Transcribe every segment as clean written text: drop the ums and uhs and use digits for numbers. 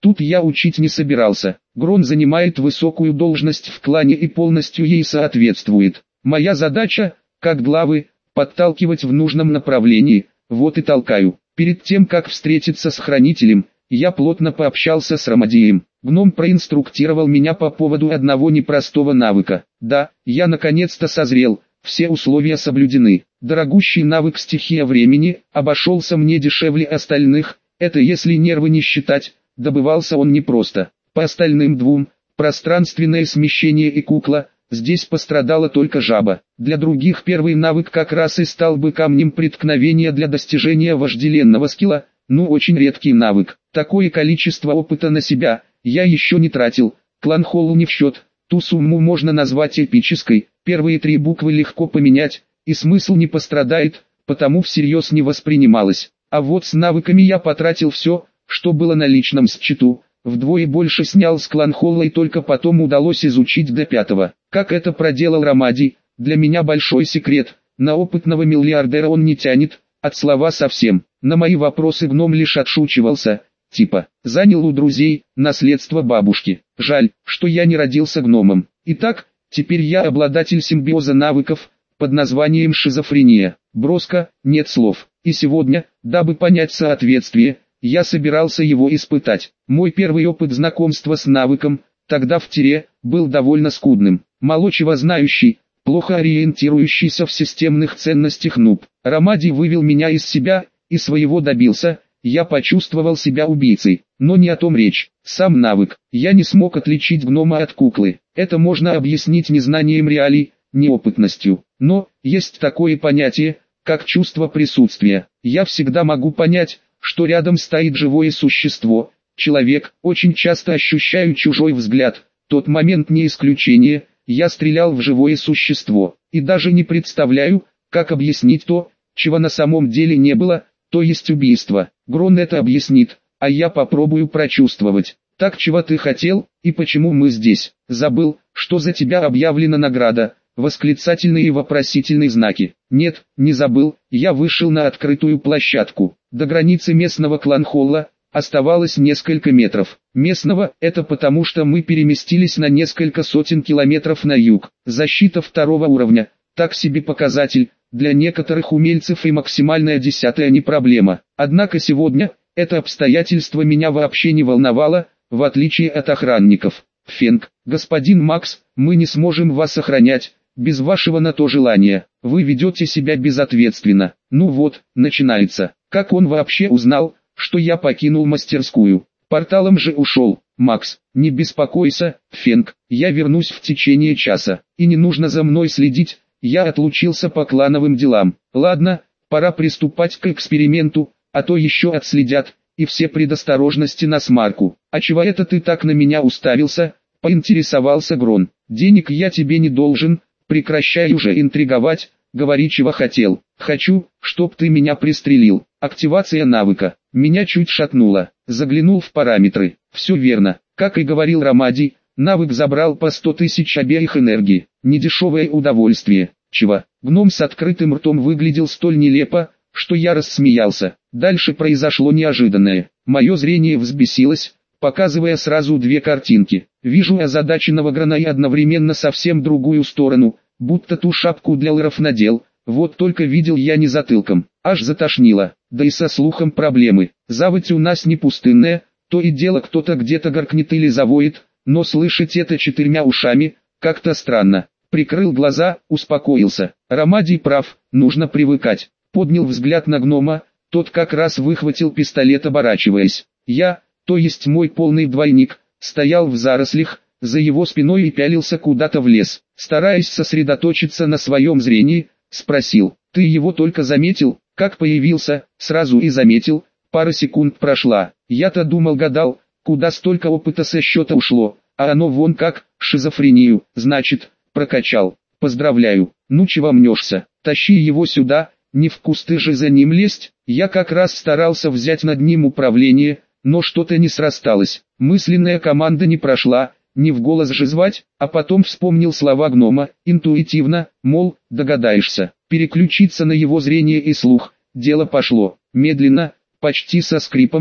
Тут я учить не собирался. Грон занимает высокую должность в клане и полностью ей соответствует. Моя задача, как главы, подталкивать в нужном направлении, вот и толкаю. Перед тем как встретиться с хранителем, я плотно пообщался с Ромадием. Гном проинструктировал меня по поводу одного непростого навыка. Да, я наконец-то созрел, все условия соблюдены. Дорогущий навык стихия времени обошелся мне дешевле остальных, это если нервы не считать, добывался он непросто. По остальным двум, пространственное смещение и кукла, здесь пострадала только жаба. Для других первый навык как раз и стал бы камнем преткновения для достижения вожделенного скилла, очень редкий навык. Такое количество опыта на себя я еще не тратил, клан Холл не в счет, ту сумму можно назвать эпической, первые 3 буквы легко поменять, и смысл не пострадает, потому всерьез не воспринималось. А вот с навыками я потратил все, что было на личном счету, вдвое больше снял с клан Холла и только потом удалось изучить до 5-го. Как это проделал Ромадий, для меня большой секрет, на опытного миллиардера он не тянет, от слова совсем. На мои вопросы гном лишь отшучивался, типа, занял у друзей наследство бабушки. Жаль, что я не родился гномом. Итак, теперь я обладатель симбиоза навыков, под названием шизофрения. Броско, нет слов. И сегодня, дабы понять соответствие, я собирался его испытать. Мой первый опыт знакомства с навыком, тогда в тире, был довольно скудным. Мало чего знающий, плохо ориентирующийся в системных ценностях нуб. Ромадий вывел меня из себя, и своего добился, я почувствовал себя убийцей. Но не о том речь. Сам навык. Я не смог отличить гнома от куклы. Это можно объяснить незнанием реалий, неопытностью. Но, есть такое понятие, как чувство присутствия. Я всегда могу понять, что рядом стоит живое существо, человек, очень часто ощущаю чужой взгляд. Тот момент не исключение, я стрелял в живое существо. И даже не представляю, как объяснить то, чего на самом деле не было, то есть убийство. Грон это объяснит, а я попробую прочувствовать. Так, чего ты хотел, и почему мы здесь? Забыл, что за тебя объявлена награда? Восклицательные и вопросительные знаки. Нет, не забыл, я вышел на открытую площадку. До границы местного клан-холла оставалось несколько метров. Местного – это потому, что мы переместились на несколько сотен километров на юг. Защита 2-го уровня, так себе показатель, для некоторых умельцев и максимальная 10-я не проблема. Однако сегодня, это обстоятельство меня вообще не волновало, в отличие от охранников. Фенг, господин Макс, мы не сможем вас охранять, без вашего на то желания. Вы ведете себя безответственно. Ну вот, начинается. Как он вообще узнал, что я покинул мастерскую? Порталом же ушел. Макс, не беспокойся, Фенг, я вернусь в течение часа. И не нужно за мной следить, я отлучился по клановым делам. Ладно, пора приступать к эксперименту, а то еще отследят, и все предосторожности на смарку. А чего это ты так на меня уставился? Поинтересовался Грон. Денег я тебе не должен, прекращай уже интриговать, говори чего хотел. Хочу, чтоб ты меня пристрелил. Активация навыка. Меня чуть шатнуло. Заглянул в параметры. Все верно. Как и говорил Ромадий, навык забрал по 100 тысяч обеих энергии. Недешевое удовольствие. Чего? Гном с открытым ртом выглядел столь нелепо, что я рассмеялся. Дальше произошло неожиданное. Мое зрение взбесилось, показывая сразу 2 картинки. Вижу озадаченного Грона и одновременно совсем другую сторону, будто ту шапку для лыров надел. Вот только видел я не затылком, аж затошнило. Да и со слухом проблемы. Заводь у нас не пустынная, то и дело кто-то где-то горкнет или завоет, но слышать это 4 ушами, как-то странно. Прикрыл глаза, успокоился. Ромадий прав, нужно привыкать. Поднял взгляд на гнома, тот как раз выхватил пистолет, оборачиваясь. Я, то есть мой полный двойник, стоял в зарослях, за его спиной и пялился куда-то в лес. Стараясь сосредоточиться на своем зрении, спросил: «Ты его только заметил?» Как появился, сразу и заметил. Пара секунд прошла. Я-то думал-гадал, куда столько опыта со счета ушло, а оно вон как, шизофрению, значит, прокачал. Поздравляю. Ну чего мнешься, тащи его сюда, не в кусты же за ним лезть. Я как раз старался взять над ним управление, но что-то не срасталось. Мысленная команда не прошла, не в голос же звать, а потом вспомнил слова гнома, интуитивно, мол, догадаешься. Переключиться на его зрение и слух, дело пошло. Медленно, почти со скрипом, к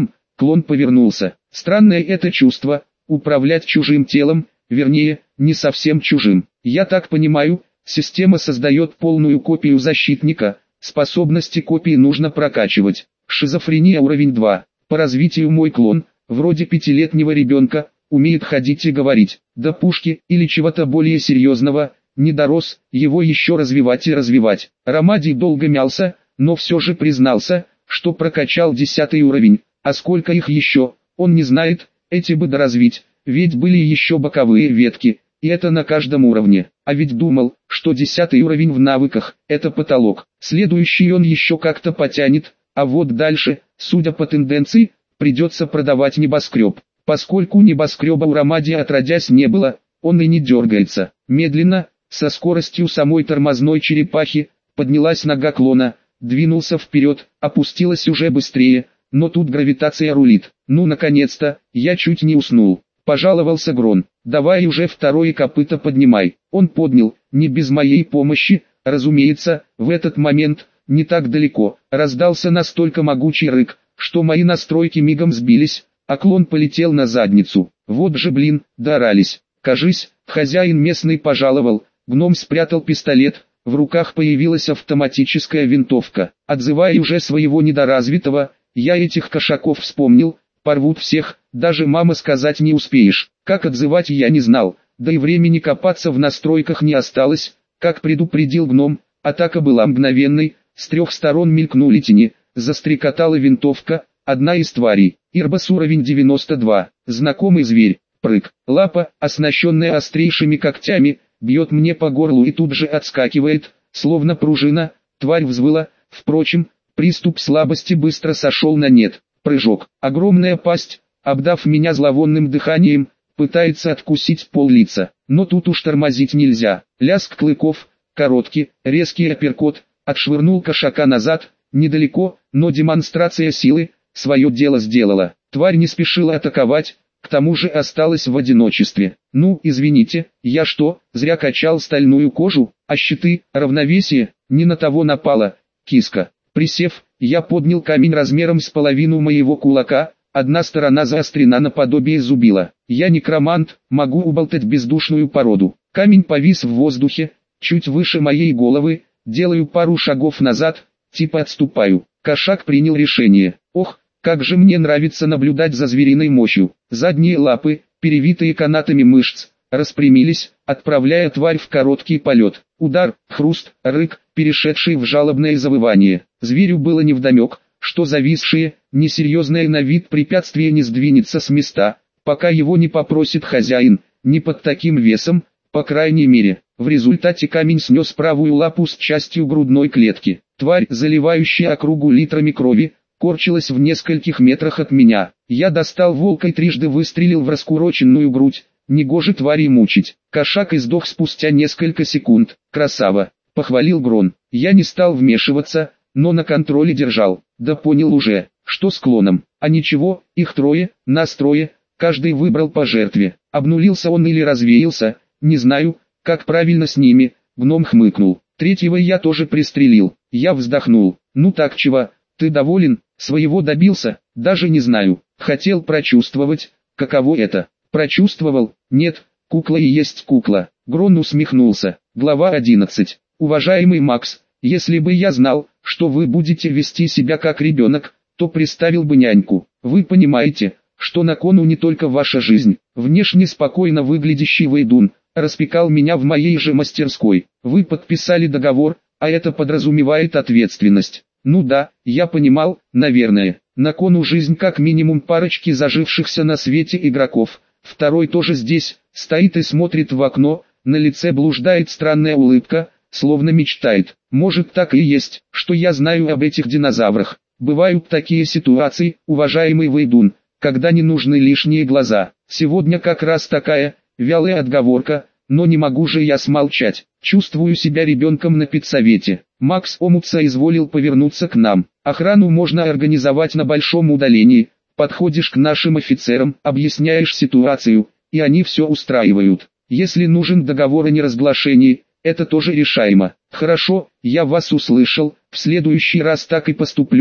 Клон повернулся. Странное это чувство, управлять чужим телом, вернее, не совсем чужим. Я так понимаю, система создает полную копию защитника, способности копии нужно прокачивать. Шизофрения уровень 2. По развитию мой клон, вроде 5-летнего ребенка, умеет ходить и говорить. До пушки или чего-то более серьезного, не дорос, его еще развивать и развивать. Ромадий долго мялся, но все же признался, что прокачал 10 уровень, а сколько их еще, он не знает, эти бы доразвить, ведь были еще боковые ветки, и это на каждом уровне. А ведь думал, что 10 уровень в навыках – это потолок. Следующий он еще как-то потянет, а вот дальше, судя по тенденции, придется продавать небоскреб. Поскольку небоскреба у Ромадия отродясь не было, он и не дергается. Медленно, со скоростью самой тормозной черепахи, поднялась нога клона, двинулся вперед, опустилась уже быстрее, но тут гравитация рулит. Ну наконец-то, я чуть не уснул. Пожаловался Грон. Давай уже второе копыто поднимай. Он поднял, не без моей помощи, разумеется, в этот момент, не так далеко, раздался настолько могучий рык, что мои настройки мигом сбились, а клон полетел на задницу. Вот же блин, доорались. Кажись, хозяин местный пожаловал, гном спрятал пистолет, в руках появилась автоматическая винтовка. Отзывая уже своего недоразвитого, я этих кошаков вспомнил, порвут всех, даже мама сказать не успеешь. Как отзывать я не знал, да и времени копаться в настройках не осталось, как предупредил гном, атака была мгновенной, с 3 сторон мелькнули тени, застрекотала винтовка, одна из тварей, Ирбас уровень 92, знакомый зверь, прыг, лапа, оснащенная острейшими когтями, бьет мне по горлу и тут же отскакивает, словно пружина, тварь взвыла, впрочем, приступ слабости быстро сошел на нет, прыжок, огромная пасть, обдав меня зловонным дыханием, пытается откусить пол-лица, но тут уж тормозить нельзя, лязг клыков, короткий, резкий апперкот, отшвырнул кошака назад, недалеко, но демонстрация силы, свое дело сделала, тварь не спешила атаковать, к тому же осталась в одиночестве. Ну, извините, я что, зря качал стальную кожу, а щиты, равновесие, не на того напало, киска. Присев, я поднял камень размером с половину моего кулака, одна сторона заострена наподобие зубила. Я некромант, могу уболтать бездушную породу. Камень повис в воздухе, чуть выше моей головы, делаю пару шагов назад, типа отступаю. Кошак принял решение. Ох, как же мне нравится наблюдать за звериной мощью. Задние лапы, перевитые канатами мышц, распрямились, отправляя тварь в короткий полет. Удар, хруст, рык, перешедший в жалобное завывание. Зверю было невдомек, что зависшее, несерьезное на вид препятствие не сдвинется с места, пока его не попросит хозяин, не под таким весом, по крайней мере. В результате камень снес правую лапу с частью грудной клетки. Тварь, заливающая округу литрами крови, корчилась в нескольких метрах от меня. Я достал волка и трижды выстрелил в раскуроченную грудь. Негоже твари мучить. Кошак издох спустя несколько секунд. Красава, похвалил Грон. Я не стал вмешиваться, но на контроле держал. Да понял уже, что с клоном. А ничего, их трое, нас трое, каждый выбрал по жертве. Обнулился он или развеялся, не знаю, как правильно с ними. Гном хмыкнул. Третьего я тоже пристрелил. Я вздохнул. Ну так чего, ты доволен? Своего добился? Даже не знаю. Хотел прочувствовать, каково это. Прочувствовал? Нет, кукла и есть кукла. Грон усмехнулся. Глава 11. Уважаемый Макс, если бы я знал, что вы будете вести себя как ребенок, то приставил бы няньку. Вы понимаете, что на кону не только ваша жизнь. Внешне спокойно выглядящий Вейдун распекал меня в моей же мастерской. Вы подписали договор, а это подразумевает ответственность. Ну да, я понимал, наверное. На кону жизнь как минимум парочки зажившихся на свете игроков. Второй тоже здесь, стоит и смотрит в окно, на лице блуждает странная улыбка, словно мечтает. Может так и есть, что я знаю об этих динозаврах. Бывают такие ситуации, уважаемый Вейдун, когда не нужны лишние глаза. Сегодня как раз такая, вялая отговорка, но не могу же я смолчать. Чувствую себя ребенком на педсовете. Макс Омутса изволил повернуться к нам. Охрану можно организовать на большом удалении. Подходишь к нашим офицерам, объясняешь ситуацию, и они все устраивают. Если нужен договор о неразглашении, это тоже решаемо. Хорошо, я вас услышал, в следующий раз так и поступлю.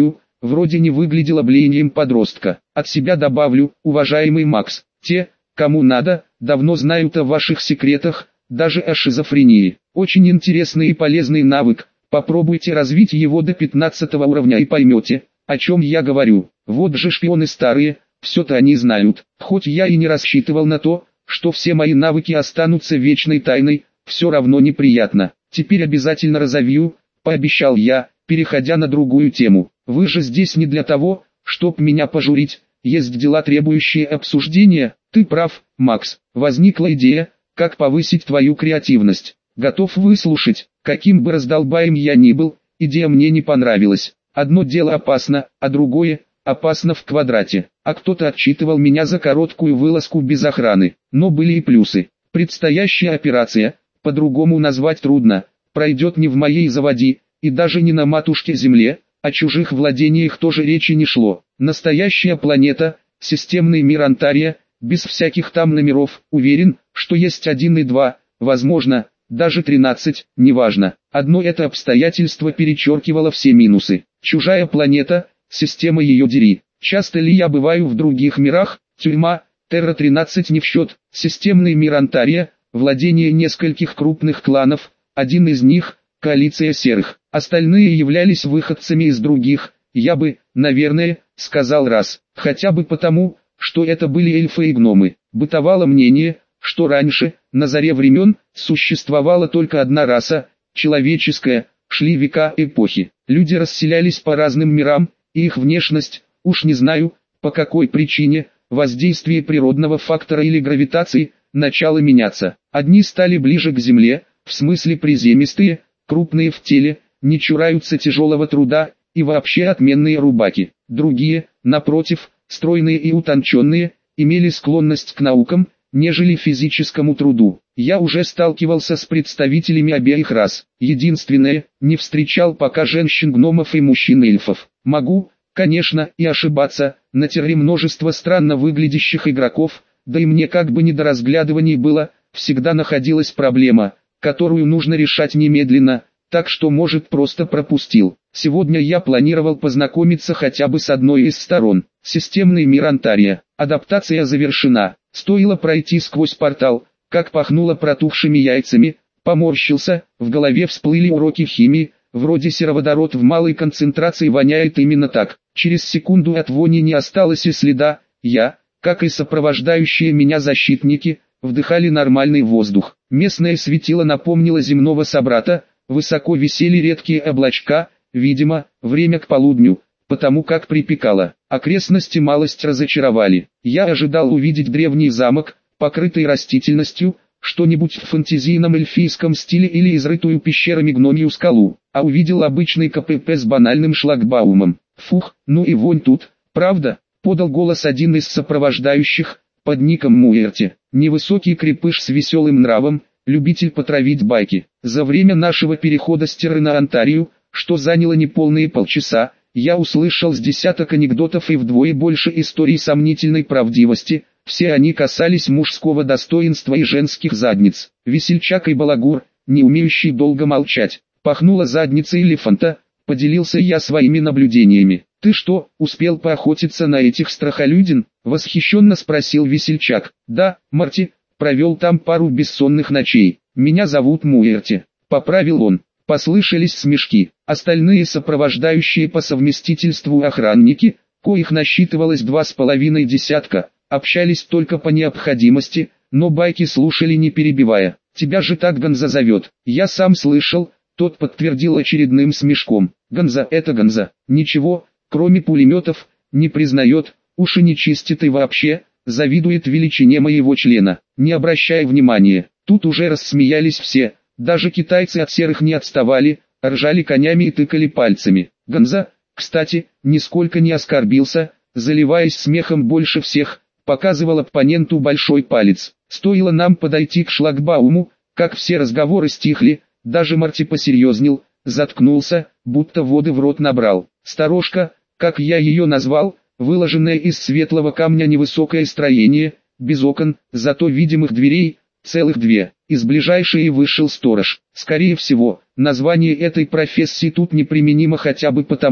вроде не выглядело блеянием подростка. От себя добавлю, уважаемый Макс, те, кому надо, давно знают о ваших секретах, даже о шизофрении. Очень интересный и полезный навык, попробуйте развить его до 15 уровня и поймете, о чем я говорю. Вот же шпионы старые, все-то они знают. Хоть я и не рассчитывал на то, что все мои навыки останутся вечной тайной, все равно неприятно. Теперь обязательно разовью, пообещал я, переходя на другую тему. Вы же здесь не для того, чтоб меня пожурить, есть дела, требующие обсуждения. Ты прав, Макс, возникла идея, как повысить твою креативность. Готов выслушать. Каким бы раздолбаем я ни был, идея мне не понравилась. Одно дело опасно, а другое опасно в квадрате. А кто-то отчитывал меня за короткую вылазку без охраны. Но были и плюсы. Предстоящая операция, по-другому назвать трудно, пройдет не в моей заводе, и даже не на матушке Земле, о чужих владениях тоже речи не шло. Настоящая планета, системный мир Антария, без всяких там номеров, уверен, что есть 1 и 2, возможно, даже 13, неважно. Одно это обстоятельство перечеркивало все минусы. Чужая планета, система ее дери. Часто ли я бываю в других мирах? Тюрьма, Терра-13 не в счет. Системный мир Антария, владение нескольких крупных кланов, один из них – коалиция серых. Остальные являлись выходцами из других, я бы, наверное, сказал раз. Хотя бы потому, что это были эльфы и гномы. Бытовало мнение, что раньше, на заре времен, существовала только одна раса – человеческая. Шли века эпохи. Люди расселялись по разным мирам, и их внешность, уж не знаю, по какой причине, воздействие природного фактора или гравитации, начало меняться. Одни стали ближе к земле, в смысле приземистые, крупные в теле, не чураются тяжелого труда, и вообще отменные рубаки. Другие, напротив, стройные и утонченные, имели склонность к наукам, нежели физическому труду. Я уже сталкивался с представителями обеих рас. Единственное, не встречал пока женщин-гномов и мужчин-эльфов. Могу, конечно, и ошибаться, на терре множество странно выглядящих игроков, да и мне как бы не до разглядываний было, всегда находилась проблема, которую нужно решать немедленно, так что может просто пропустил. Сегодня я планировал познакомиться хотя бы с одной из сторон. Системный мир Антария. Адаптация завершена. Стоило пройти сквозь портал, как пахнуло протухшими яйцами, поморщился, в голове всплыли уроки химии, вроде сероводород в малой концентрации воняет именно так. Через секунду от вони не осталось и следа, я, как и сопровождающие меня защитники, вдыхали нормальный воздух. Местное светило напомнило земного собрата, высоко висели редкие облачка, видимо, время к полудню, потому как припекало. Окрестности малость разочаровали. Я ожидал увидеть древний замок, покрытый растительностью, что-нибудь в фэнтезийном эльфийском стиле или изрытую пещерами гномью скалу, а увидел обычный КПП с банальным шлагбаумом. Фух, ну и вонь тут, правда? Подал голос один из сопровождающих, под ником Муэрти. Невысокий крепыш с веселым нравом, любитель потравить байки. За время нашего перехода с Терры на Антарию, что заняло неполные полчаса, я услышал с десяток анекдотов и вдвое больше историй сомнительной правдивости. Все они касались мужского достоинства и женских задниц. Весельчак и балагур, не умеющий долго молчать. Пахнула задница элефанта, поделился я своими наблюдениями. «Ты что, успел поохотиться на этих страхолюдин?» — восхищенно спросил весельчак. «Да, Марти, провел там пару бессонных ночей. Меня зовут Муэрти», — поправил он. Послышались смешки. Остальные сопровождающие по совместительству охранники, коих насчитывалось 2,5 десятка, общались только по необходимости, но байки слушали не перебивая. «Тебя же так Гонза зовет». «Я сам слышал», — тот подтвердил очередным смешком. «Гонза — это Гонза. Ничего, кроме пулеметов, не признает, уши не чистит и вообще, завидует величине моего члена». Не обращая внимания, тут уже рассмеялись все, даже китайцы от серых не отставали, ржали конями и тыкали пальцами. Гонза, кстати, нисколько не оскорбился, заливаясь смехом больше всех, показывал оппоненту большой палец. Стоило нам подойти к шлагбауму, как все разговоры стихли, даже Марти посерьезнел, заткнулся, будто воды в рот набрал. Сторожка, как я ее назвал, выложенное из светлого камня невысокое строение, без окон, зато видимых дверей, целых две. Из ближайшей вышел сторож. Скорее всего, название этой профессии тут неприменимо хотя бы потому,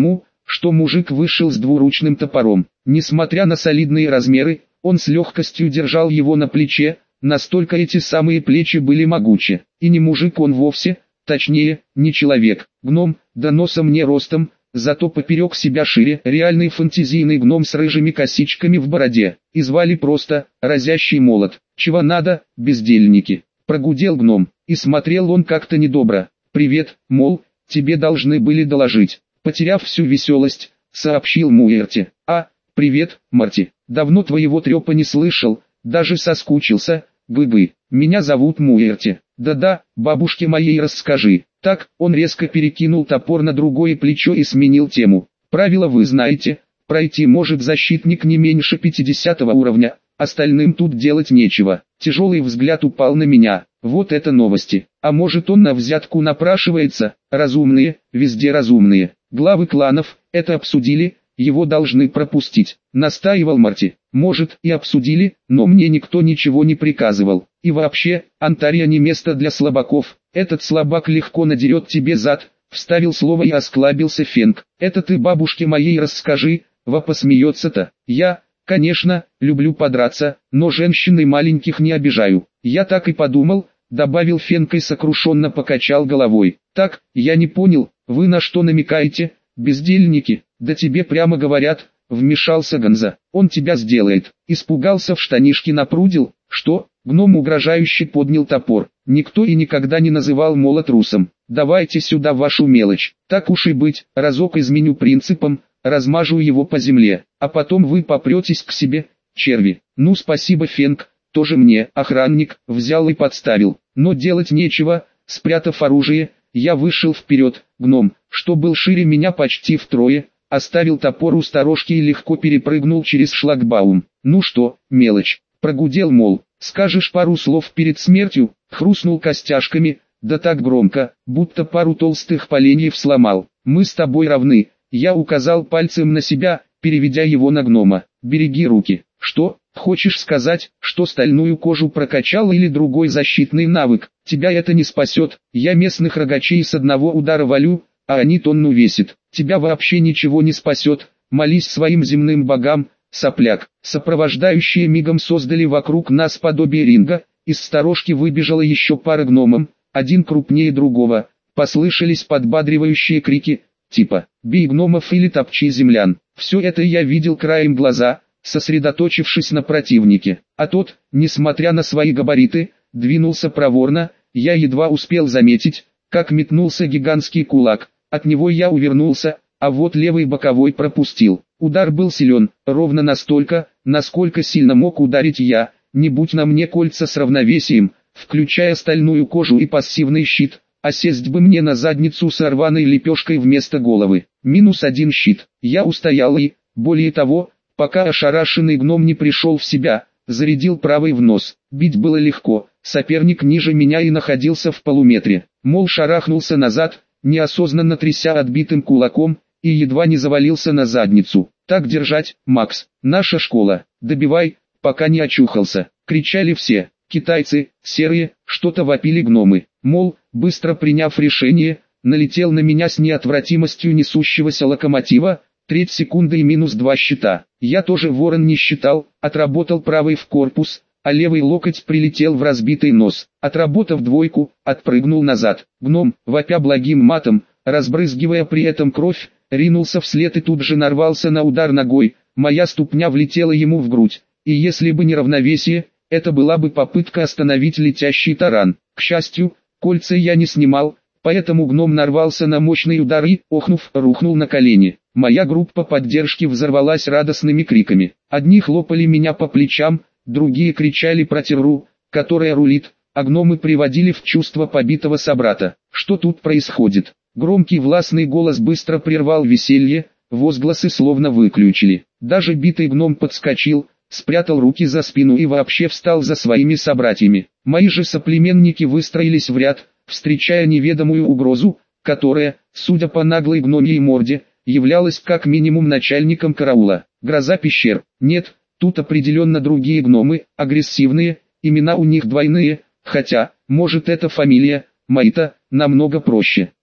что мужик вышел с двуручным топором. Несмотря на солидные размеры, он с легкостью держал его на плече, настолько эти самые плечи были могучи. И не мужик он вовсе, точнее, не человек. Гном, да носом не ростом, зато поперек себя шире, реальный фантазийный гном с рыжими косичками в бороде. И звали просто «Разящий молот». «Чего надо, бездельники?» Прогудел гном, и смотрел он как-то недобро. «Привет, мол, тебе должны были доложить». Потеряв всю веселость, сообщил Муэрти. «А, привет, Марти. Давно твоего трепа не слышал, даже соскучился, гы-гы. Меня зовут Муэрти. Да-да, бабушке моей расскажи». Так, он резко перекинул топор на другое плечо и сменил тему. «Правила вы знаете, пройти может защитник не меньше 50 уровня, остальным тут делать нечего». Тяжелый взгляд упал на меня. Вот это новости. А может он на взятку напрашивается? Разумные, везде разумные. Главы кланов это обсудили, его должны пропустить. Настаивал Марти. Может и обсудили, но мне никто ничего не приказывал. И вообще, Антария не место для слабаков. Этот слабак легко надерет тебе зад. Вставил слово и осклабился Фенг. Это ты бабушке моей расскажи, во посмеется-то. Я, конечно, люблю подраться, но женщин и маленьких не обижаю. Я так и подумал, добавил Фенг и сокрушенно покачал головой. Так, я не понял, вы на что намекаете, бездельники? Да тебе прямо говорят, вмешался Гонза. Он тебя сделает. Испугался, в штанишки напрудил. Что? Гном угрожающе поднял топор. Никто и никогда не называл молот русом. Давайте сюда вашу мелочь. Так уж и быть, разок изменю принципам, размажу его по земле, а потом вы попретесь к себе, черви. Ну спасибо, Фенг, тоже мне. Охранник взял и подставил. Но делать нечего, спрятав оружие, я вышел вперед. Гном, что был шире меня почти втрое, оставил топор у сторожки и легко перепрыгнул через шлагбаум. Ну что, мелочь, прогудел, мол, скажешь пару слов перед смертью, хрустнул костяшками, да так громко, будто пару толстых поленьев сломал. Мы с тобой равны, я указал пальцем на себя, переведя его на гнома. Береги руки. Что, хочешь сказать, что стальную кожу прокачал или другой защитный навык? Тебя это не спасет, я местных рогачей с одного удара валю, а они тонну весит. Тебя вообще ничего не спасет, молись своим земным богам, сопляк. Сопровождающие мигом создали вокруг нас подобие ринга, из сторожки выбежала еще пара гномов, один крупнее другого, послышались подбадривающие крики, типа «бей гномов» или «топчи землян». Все это я видел краем глаза, сосредоточившись на противнике. А тот, несмотря на свои габариты, двинулся проворно, я едва успел заметить, как метнулся гигантский кулак, от него я увернулся, а вот левый боковой пропустил. Удар был силен, ровно настолько, насколько сильно мог ударить я, не будь на мне кольца с равновесием, включая стальную кожу и пассивный щит, а сесть бы мне на задницу с рваной лепешкой вместо головы. -1 щит. Я устоял и, более того, пока ошарашенный гном не пришел в себя, зарядил правой в нос. Бить было легко, соперник ниже меня и находился в полуметре. Мол шарахнулся назад, неосознанно тряся отбитым кулаком, и едва не завалился на задницу. «Так держать, Макс, наша школа, добивай, пока не очухался», кричали все. Китайцы, серые, что-то вопили гномы. Мол, быстро приняв решение, налетел на меня с неотвратимостью несущегося локомотива, треть секунды и -2 щита. Я тоже ворон не считал, отработал правый в корпус, а левый локоть прилетел в разбитый нос. Отработав двойку, отпрыгнул назад. Гном, вопя благим матом, разбрызгивая при этом кровь, ринулся вслед и тут же нарвался на удар ногой. Моя ступня влетела ему в грудь, и если бы не равновесие, это была бы попытка остановить летящий таран. К счастью, кольца я не снимал, поэтому гном нарвался на мощный удар и, охнув, рухнул на колени. Моя группа поддержки взорвалась радостными криками. Одни хлопали меня по плечам, другие кричали про Терру, которая рулит, а гномы приводили в чувство побитого собрата. Что тут происходит? Громкий властный голос быстро прервал веселье, возгласы словно выключили. Даже битый гном подскочил, спрятал руки за спину и вообще встал за своими собратьями. Мои же соплеменники выстроились в ряд, встречая неведомую угрозу, которая, судя по наглой гномьей морде, являлась как минимум начальником караула. Гроза пещер. Нет, тут определенно другие гномы, агрессивные, имена у них двойные, хотя, может это фамилия, мои-то, намного проще.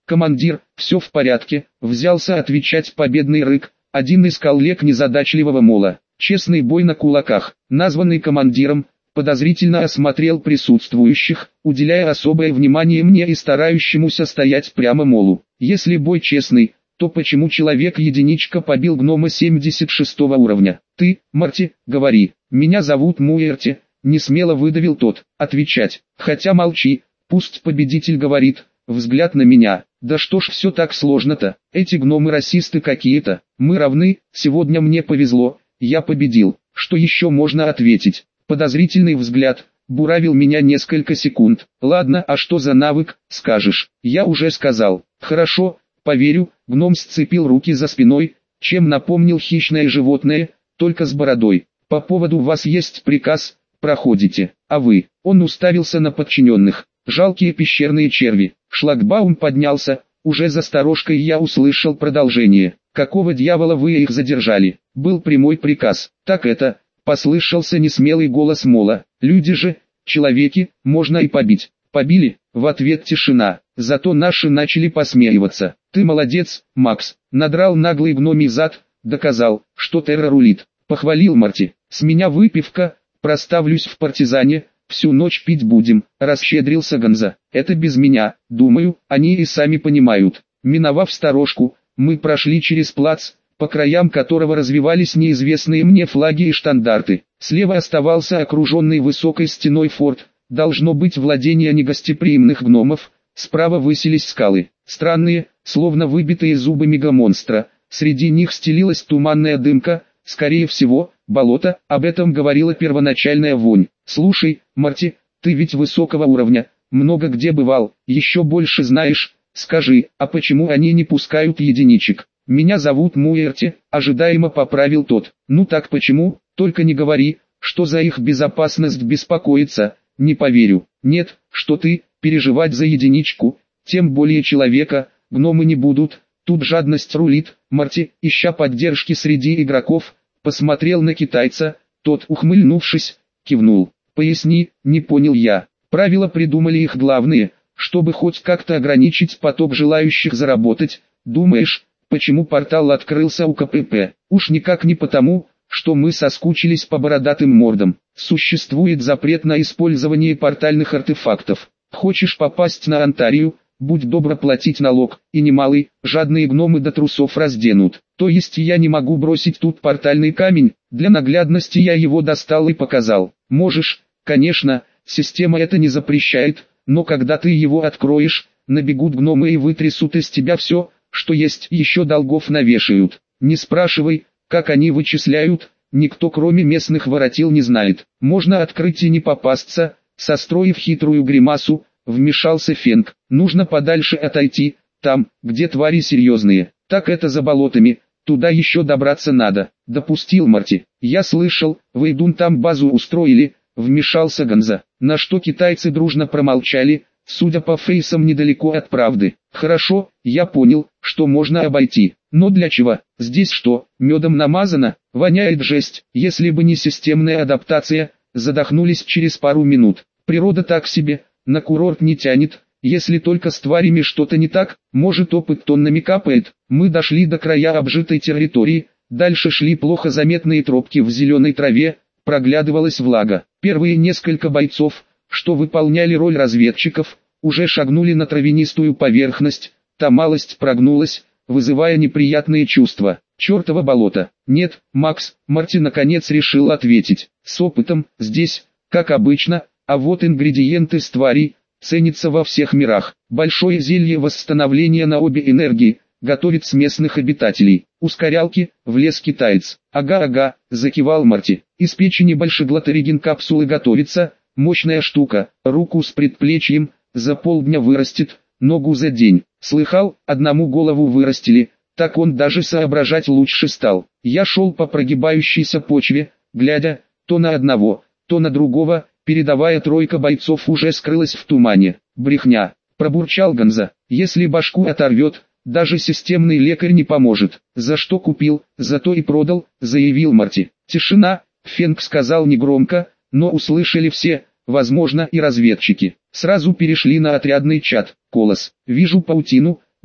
«Командир, все в порядке», взялся отвечать победный рык, один из коллег незадачливого мола. Честный бой на кулаках, названный командиром, подозрительно осмотрел присутствующих, уделяя особое внимание мне и старающемуся стоять прямо молу. Если бой честный, то почему человек-единичка побил гнома 76 уровня? Ты, Марти, говори. Меня зовут Муэрти, несмело выдавил тот. Отвечать. Хотя молчи, пусть победитель говорит. Взгляд на меня. Да что ж все так сложно-то? Эти гномы расисты какие-то. Мы равны, сегодня мне повезло, я победил. Что еще можно ответить? Подозрительный взгляд буравил меня несколько секунд. Ладно, а что за навык, скажешь? Я уже сказал. Хорошо, поверю. Гном сцепил руки за спиной, чем напомнил хищное животное, только с бородой. По поводу вас есть приказ, проходите. А вы? Он уставился на подчиненных. Жалкие пещерные черви. Шлагбаум поднялся, уже за сторожкой я услышал продолжение. Какого дьявола вы их задержали? Был прямой приказ. Так это, послышался несмелый голос мола. Люди же, человеки, можно и побить. Побили? В ответ тишина. Зато наши начали посмеиваться. Ты молодец, Макс. Надрал наглый гномий зад, доказал, что террор рулит. Похвалил Марти. С меня выпивка, проставлюсь в партизане. Всю ночь пить будем, расщедрился Гонза. Это без меня, думаю, они и сами понимают. Миновав сторожку, мы прошли через плац, по краям которого развивались неизвестные мне флаги и штандарты. Слева оставался окруженный высокой стеной форт, должно быть владение негостеприимных гномов. Справа высились скалы, странные, словно выбитые зубы мегамонстра. Среди них стелилась туманная дымка, скорее всего, болото, об этом говорила первоначальная вонь. Слушай, Марти, ты ведь высокого уровня, много где бывал, еще больше знаешь, скажи, а почему они не пускают единичек? Меня зовут Муэрти, ожидаемо поправил тот. Ну так почему, только не говори, что за их безопасность беспокоиться, не поверю. Нет, что ты, переживать за единичку, тем более человека, гномы не будут, тут жадность рулит. Марти, ища поддержки среди игроков, посмотрел на китайца, тот, ухмыльнувшись, кивнул. Поясни, не понял я. Правила придумали их главные, чтобы хоть как-то ограничить поток желающих заработать. Думаешь, почему портал открылся у КПП? Уж никак не потому, что мы соскучились по бородатым мордам. Существует запрет на использование портальных артефактов. Хочешь попасть на Антарию, будь добро платить налог, и немалый, жадные гномы до трусов разденут. То есть я не могу бросить тут портальный камень, для наглядности я его достал и показал. Можешь, конечно, система это не запрещает, но когда ты его откроешь, набегут гномы и вытрясут из тебя все, что есть, еще долгов навешают. Не спрашивай, как они вычисляют, никто кроме местных воротил не знает. Можно открыть и не попасться. Состроив хитрую гримасу, вмешался Фенг. Нужно подальше отойти, там, где твари серьезные. Так это за болотами, туда еще добраться надо. Допустил Марти. Я слышал, Вейдун там базу устроили, вмешался Гонза. На что китайцы дружно промолчали, судя по фейсам недалеко от правды. Хорошо, я понял, что можно обойти. Но для чего? Здесь что, медом намазано? Воняет жесть. Если бы не системная адаптация, задохнулись через пару минут. Природа так себе, на курорт не тянет, если только с тварями что-то не так, может опыт тоннами капает. Мы дошли до края обжитой территории, дальше шли плохо заметные тропки в зеленой траве, проглядывалась влага. Первые несколько бойцов, что выполняли роль разведчиков, уже шагнули на травянистую поверхность, та малость прогнулась, вызывая неприятные чувства. Чертово болото. Нет, Макс, Марти наконец решил ответить. С опытом, здесь, как обычно, а вот ингредиенты с тварей, ценятся во всех мирах. Большое зелье восстановления на обе энергии, готовит с местных обитателей. Ускорялки, влез китаец. Ага, закивал Марти. Из печени большеглотореген капсулы готовится, мощная штука, руку с предплечьем, за полдня вырастет, ногу за день. Слыхал, одному голову вырастили, так он даже соображать лучше стал. Я шел по прогибающейся почве, глядя, то на одного, то на другого, передовая тройка бойцов уже скрылась в тумане. Брехня, пробурчал Гонза, если башку оторвет, даже системный лекарь не поможет. За что купил, зато и продал, заявил Марти. Тишина, Фенг сказал негромко, но услышали все, возможно и разведчики. Сразу перешли на отрядный чат. Колос, вижу паутину,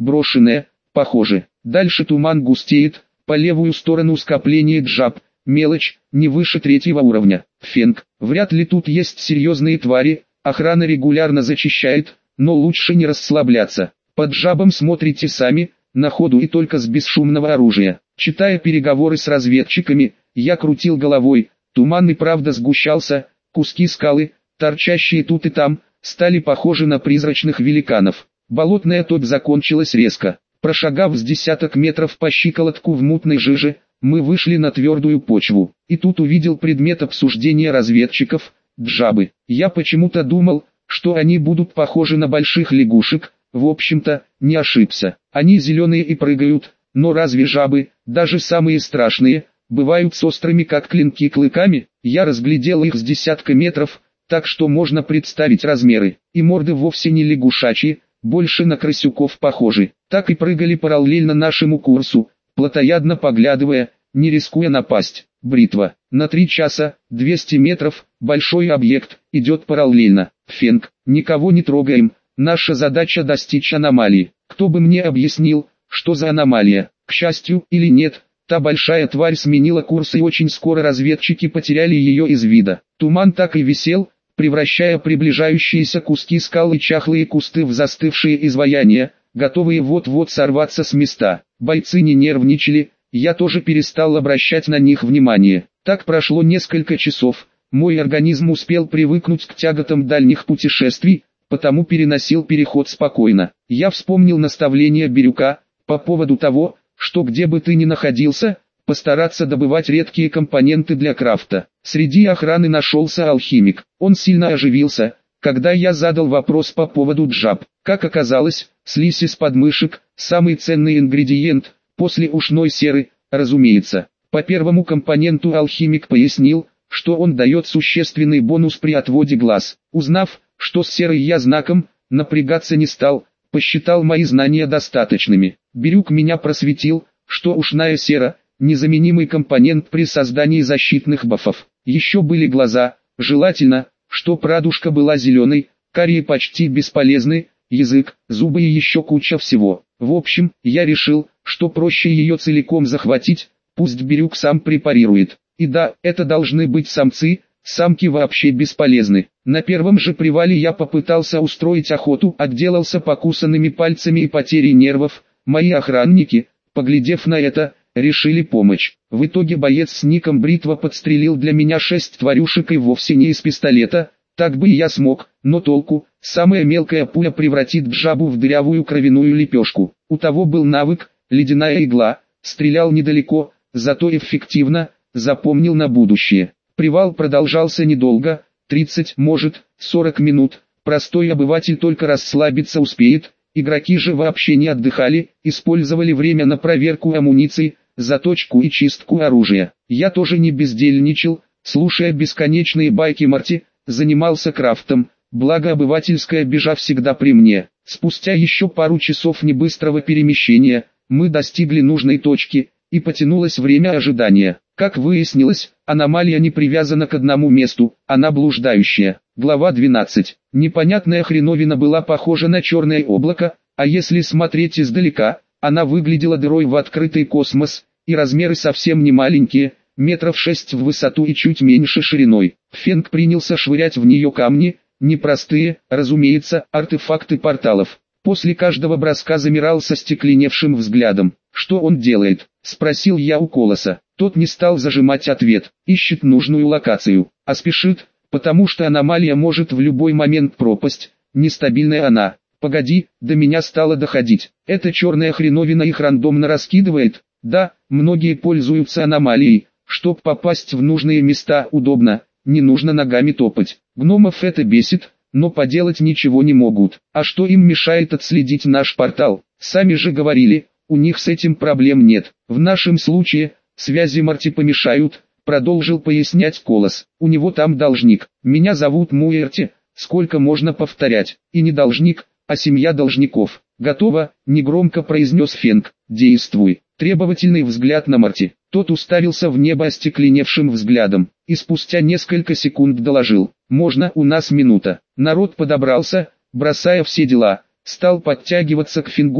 брошенное, похоже. Дальше туман густеет, по левую сторону скопление джаб, мелочь, не выше 3-го уровня. Фенг, вряд ли тут есть серьезные твари, охрана регулярно зачищает, но лучше не расслабляться. Под жабом смотрите сами, на ходу и только с бесшумного оружия. Читая переговоры с разведчиками, я крутил головой, туман и правда сгущался, куски скалы, торчащие тут и там, стали похожи на призрачных великанов. Болотная топь закончилась резко. Прошагав с десяток метров по щиколотку в мутной жиже, мы вышли на твердую почву. И тут увидел предмет обсуждения разведчиков – джабы. Я почему-то думал, что они будут похожи на больших лягушек, в общем-то, не ошибся. Они зеленые и прыгают, но разве жабы, даже самые страшные, бывают с острыми как клинки клыками? Я разглядел их с десятка метров, так что можно представить размеры. И морды вовсе не лягушачьи, больше на крысюков похожи. Так и прыгали параллельно нашему курсу, плотоядно поглядывая, не рискуя напасть. Бритва. На 3 часа, 200 метров, большой объект, идет параллельно. Фенг, никого не трогаем, наша задача достичь аномалии. Кто бы мне объяснил, что за аномалия? К счастью или нет, та большая тварь сменила курс и очень скоро разведчики потеряли ее из вида. Туман так и висел, превращая приближающиеся куски скал и чахлые кусты в застывшие изваяния, готовые вот-вот сорваться с места. Бойцы не нервничали, я тоже перестал обращать на них внимание. Так прошло несколько часов, мой организм успел привыкнуть к тяготам дальних путешествий, потому переносил переход спокойно. Я вспомнил наставление Бирюка, по поводу того, что где бы ты ни находился, постараться добывать редкие компоненты для крафта. Среди охраны нашелся алхимик. Он сильно оживился, когда я задал вопрос по поводу джаб. Как оказалось, слизь из подмышек – самый ценный ингредиент, после ушной серы, разумеется. По первому компоненту алхимик пояснил, что он дает существенный бонус при отводе глаз. Узнав, что с серой я знаком, напрягаться не стал, посчитал мои знания достаточными. Бирюк меня просветил, что ушная сера – незаменимый компонент при создании защитных бафов. Еще были глаза, желательно, чтоб радужка была зеленой, карие почти бесполезны, язык, зубы и еще куча всего. В общем, я решил, что проще ее целиком захватить, пусть Бирюк сам препарирует. И да, это должны быть самцы, самки вообще бесполезны. На первом же привале я попытался устроить охоту, отделался покусанными пальцами и потерей нервов. Мои охранники, поглядев на это, решили помочь. В итоге боец с ником Бритва подстрелил для меня 6 тварюшек и вовсе не из пистолета, так бы и я смог, но толку, самая мелкая пуля превратит джабу в дырявую кровяную лепешку. У того был навык, ледяная игла, стрелял недалеко, зато эффективно, запомнил на будущее. Привал продолжался недолго, 30, может, 40 минут, простой обыватель только расслабиться успеет, игроки же вообще не отдыхали, использовали время на проверку амуниции, заточку и чистку оружия. Я тоже не бездельничал, слушая бесконечные байки Марти, занимался крафтом, благо обывательская бежа всегда при мне. Спустя еще пару часов небыстрого перемещения, мы достигли нужной точки, и потянулось время ожидания. Как выяснилось, аномалия не привязана к одному месту, она блуждающая. Глава 12. Непонятная хреновина была похожа на черное облако, а если смотреть издалека, она выглядела дырой в открытый космос, и размеры совсем не маленькие, метров 6 в высоту и чуть меньше шириной. Фенг принялся швырять в нее камни, непростые, разумеется, артефакты порталов. После каждого броска замирал со стекленевшим взглядом. «Что он делает?» – спросил я у Колоса. Тот не стал зажимать ответ, ищет нужную локацию, а спешит, потому что аномалия может в любой момент пропасть, нестабильная она. Погоди, до меня стало доходить. Эта черная хреновина их рандомно раскидывает. Да, многие пользуются аномалией, чтоб попасть в нужные места удобно, не нужно ногами топать. Гномов это бесит, но поделать ничего не могут. А что им мешает отследить наш портал? Сами же говорили, у них с этим проблем нет. В нашем случае, связи Марти помешают, продолжил пояснять Колос. У него там должник. Меня зовут Муэрти, сколько можно повторять. И не должник, а семья должников. Готово, негромко произнес Фенг. Действуй. Требовательный взгляд на Марти. Тот уставился в небо остекленевшим взглядом, и спустя несколько секунд доложил. Можно, у нас минута. Народ подобрался, бросая все дела, стал подтягиваться к Фенгу.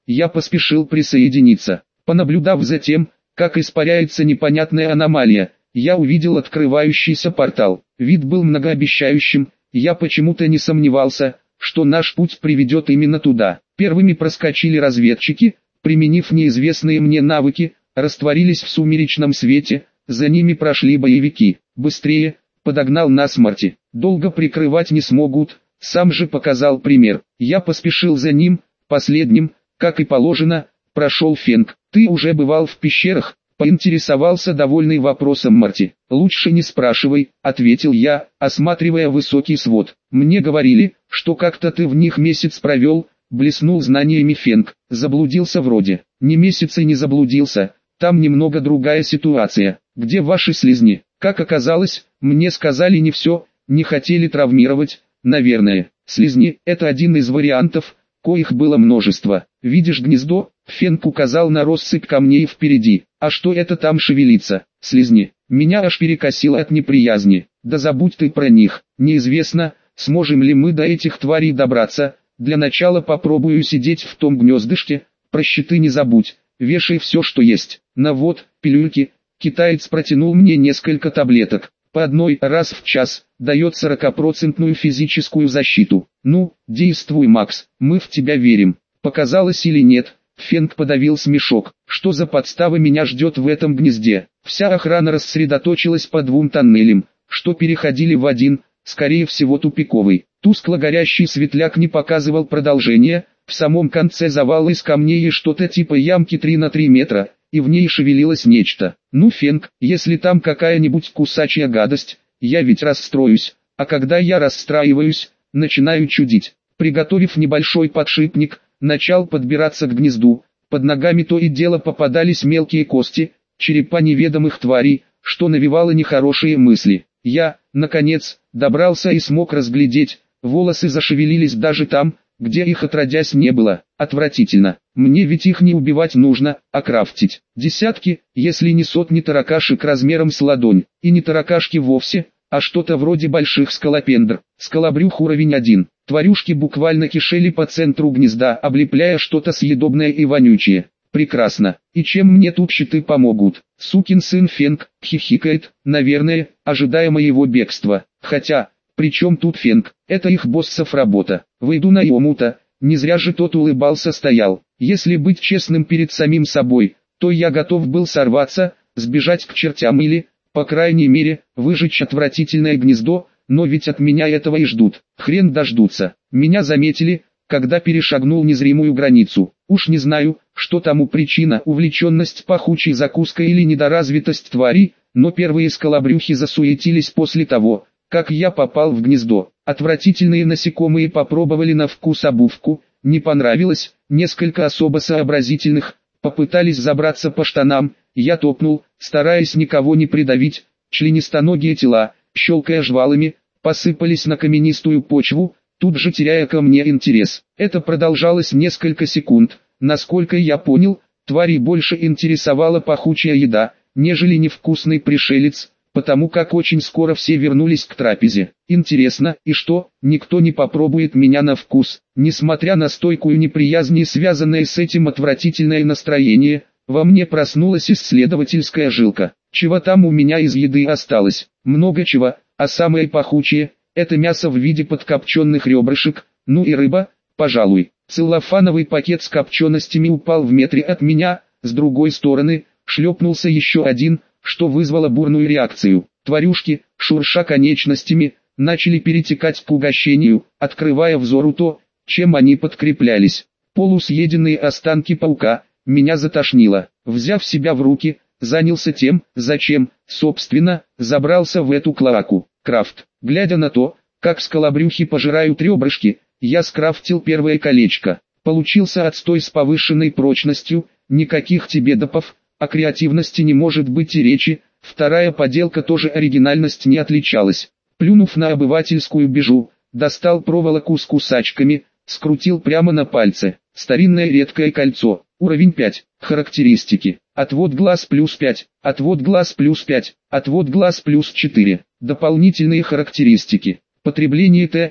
Я поспешил присоединиться. Понаблюдав за тем, как испаряется непонятная аномалия, я увидел открывающийся портал. Вид был многообещающим, я почему-то не сомневался, что наш путь приведет именно туда. Первыми проскочили разведчики, применив неизвестные мне навыки, растворились в сумеречном свете, за ними прошли боевики. «Быстрее!» — подогнал нас Марти. «Долго прикрывать не смогут», сам же показал пример. Я поспешил за ним, последним, как и положено, прошел Фенг. «Ты уже бывал в пещерах?» — поинтересовался довольный вопросом Марти. «Лучше не спрашивай», — ответил я, осматривая высокий свод. «Мне говорили, что как-то ты в них месяц провел», — блеснул знаниями Фенг. «Заблудился вроде». «Не месяц и не заблудился, там немного другая ситуация. Где ваши слизни?» Как оказалось, мне сказали не все, не хотели травмировать, наверное. Слизни — это один из вариантов, коих было множество. «Видишь гнездо?» — Фенг указал на россыпь камней впереди. «А что это там шевелится?» «Слизни». Меня аж перекосило от неприязни. «Да забудь ты про них. Неизвестно, сможем ли мы до этих тварей добраться. Для начала попробую сидеть в том гнездышке. Про щиты не забудь. Вешай все, что есть. На вот, пилюльки». Китаец протянул мне несколько таблеток. По одной раз в час, дает 40% физическую защиту. «Ну, действуй, Макс, мы в тебя верим». Показалось или нет, Фенг подавил смешок. Что за подстава меня ждет в этом гнезде? Вся охрана рассредоточилась по двум тоннелям, что переходили в один, скорее всего тупиковый. Тускло горящий светляк не показывал продолжения, в самом конце завал из камней и что-то типа ямки 3 на 3 метра, и в ней шевелилось нечто. «Ну, Фенг, если там какая-нибудь кусачая гадость, я ведь расстроюсь, а когда я расстраиваюсь, начинаю чудить». Приготовив небольшой подшипник, начал подбираться к гнезду. Под ногами то и дело попадались мелкие кости, черепа неведомых тварей, что навевало нехорошие мысли. Я, наконец, добрался и смог разглядеть, волосы зашевелились даже там, где их отродясь не было. Отвратительно. Мне ведь их не убивать нужно, а крафтить. Десятки, если не сотни таракашек размером с ладонь. И не таракашки вовсе, а что-то вроде больших скалопендр. Скалобрюх уровень 1. Тварюшки буквально кишели по центру гнезда, облепляя что-то съедобное и вонючее. Прекрасно. И чем мне тут щиты помогут? Сукин сын Фенг хихикает, наверное, ожидая моего бегства. Хотя, при чем тут Фенг? Это их боссов работа. Выйду на омута. Не зря же тот улыбался стоял. Если быть честным перед самим собой, то я готов был сорваться, сбежать к чертям или, по крайней мере, выжечь отвратительное гнездо, но ведь от меня этого и ждут. Хрен дождутся. Меня заметили, когда перешагнул незримую границу. Уж не знаю, что тому причина, увлеченность пахучей закуской или недоразвитость тварей, но первые скалобрюхи засуетились после того, как я попал в гнездо. Отвратительные насекомые попробовали на вкус обувку, не понравилось, несколько особо сообразительных, попытались забраться по штанам, я топнул, стараясь никого не придавить, членистоногие тела, щелкая жвалами, посыпались на каменистую почву, тут же теряя ко мне интерес. Это продолжалось несколько секунд, насколько я понял, твари больше интересовала пахучая еда, нежели невкусный пришелец, потому как очень скоро все вернулись к трапезе. Интересно, и что, никто не попробует меня на вкус? Несмотря на стойкую неприязнь и связанное с этим отвратительное настроение, во мне проснулась исследовательская жилка. Чего там у меня из еды осталось? Много чего, а самое пахучее – это мясо в виде подкопченных ребрышек, ну и рыба, пожалуй. Целлофановый пакет с копченостями упал в метре от меня, с другой стороны, шлепнулся еще один, что вызвало бурную реакцию. Тварюшки, шурша конечностями, начали перетекать к угощению, открывая взору то, чем они подкреплялись. Полусъеденные останки паука, меня затошнило. Взяв себя в руки, занялся тем, зачем, собственно, забрался в эту клоаку. Крафт. Глядя на то, как скалобрюхи пожирают ребрышки, я скрафтил первое колечко. Получился отстой с повышенной прочностью, никаких тебе допов, о креативности не может быть и речи, вторая поделка тоже оригинальность не отличалась. Плюнув на обывательскую бижу, достал проволоку с кусачками, скрутил прямо на пальце. Старинное редкое кольцо, уровень 5, характеристики. Отвод глаз плюс 5, отвод глаз плюс 5, отвод глаз плюс 4. Дополнительные характеристики. Потребление ТМ,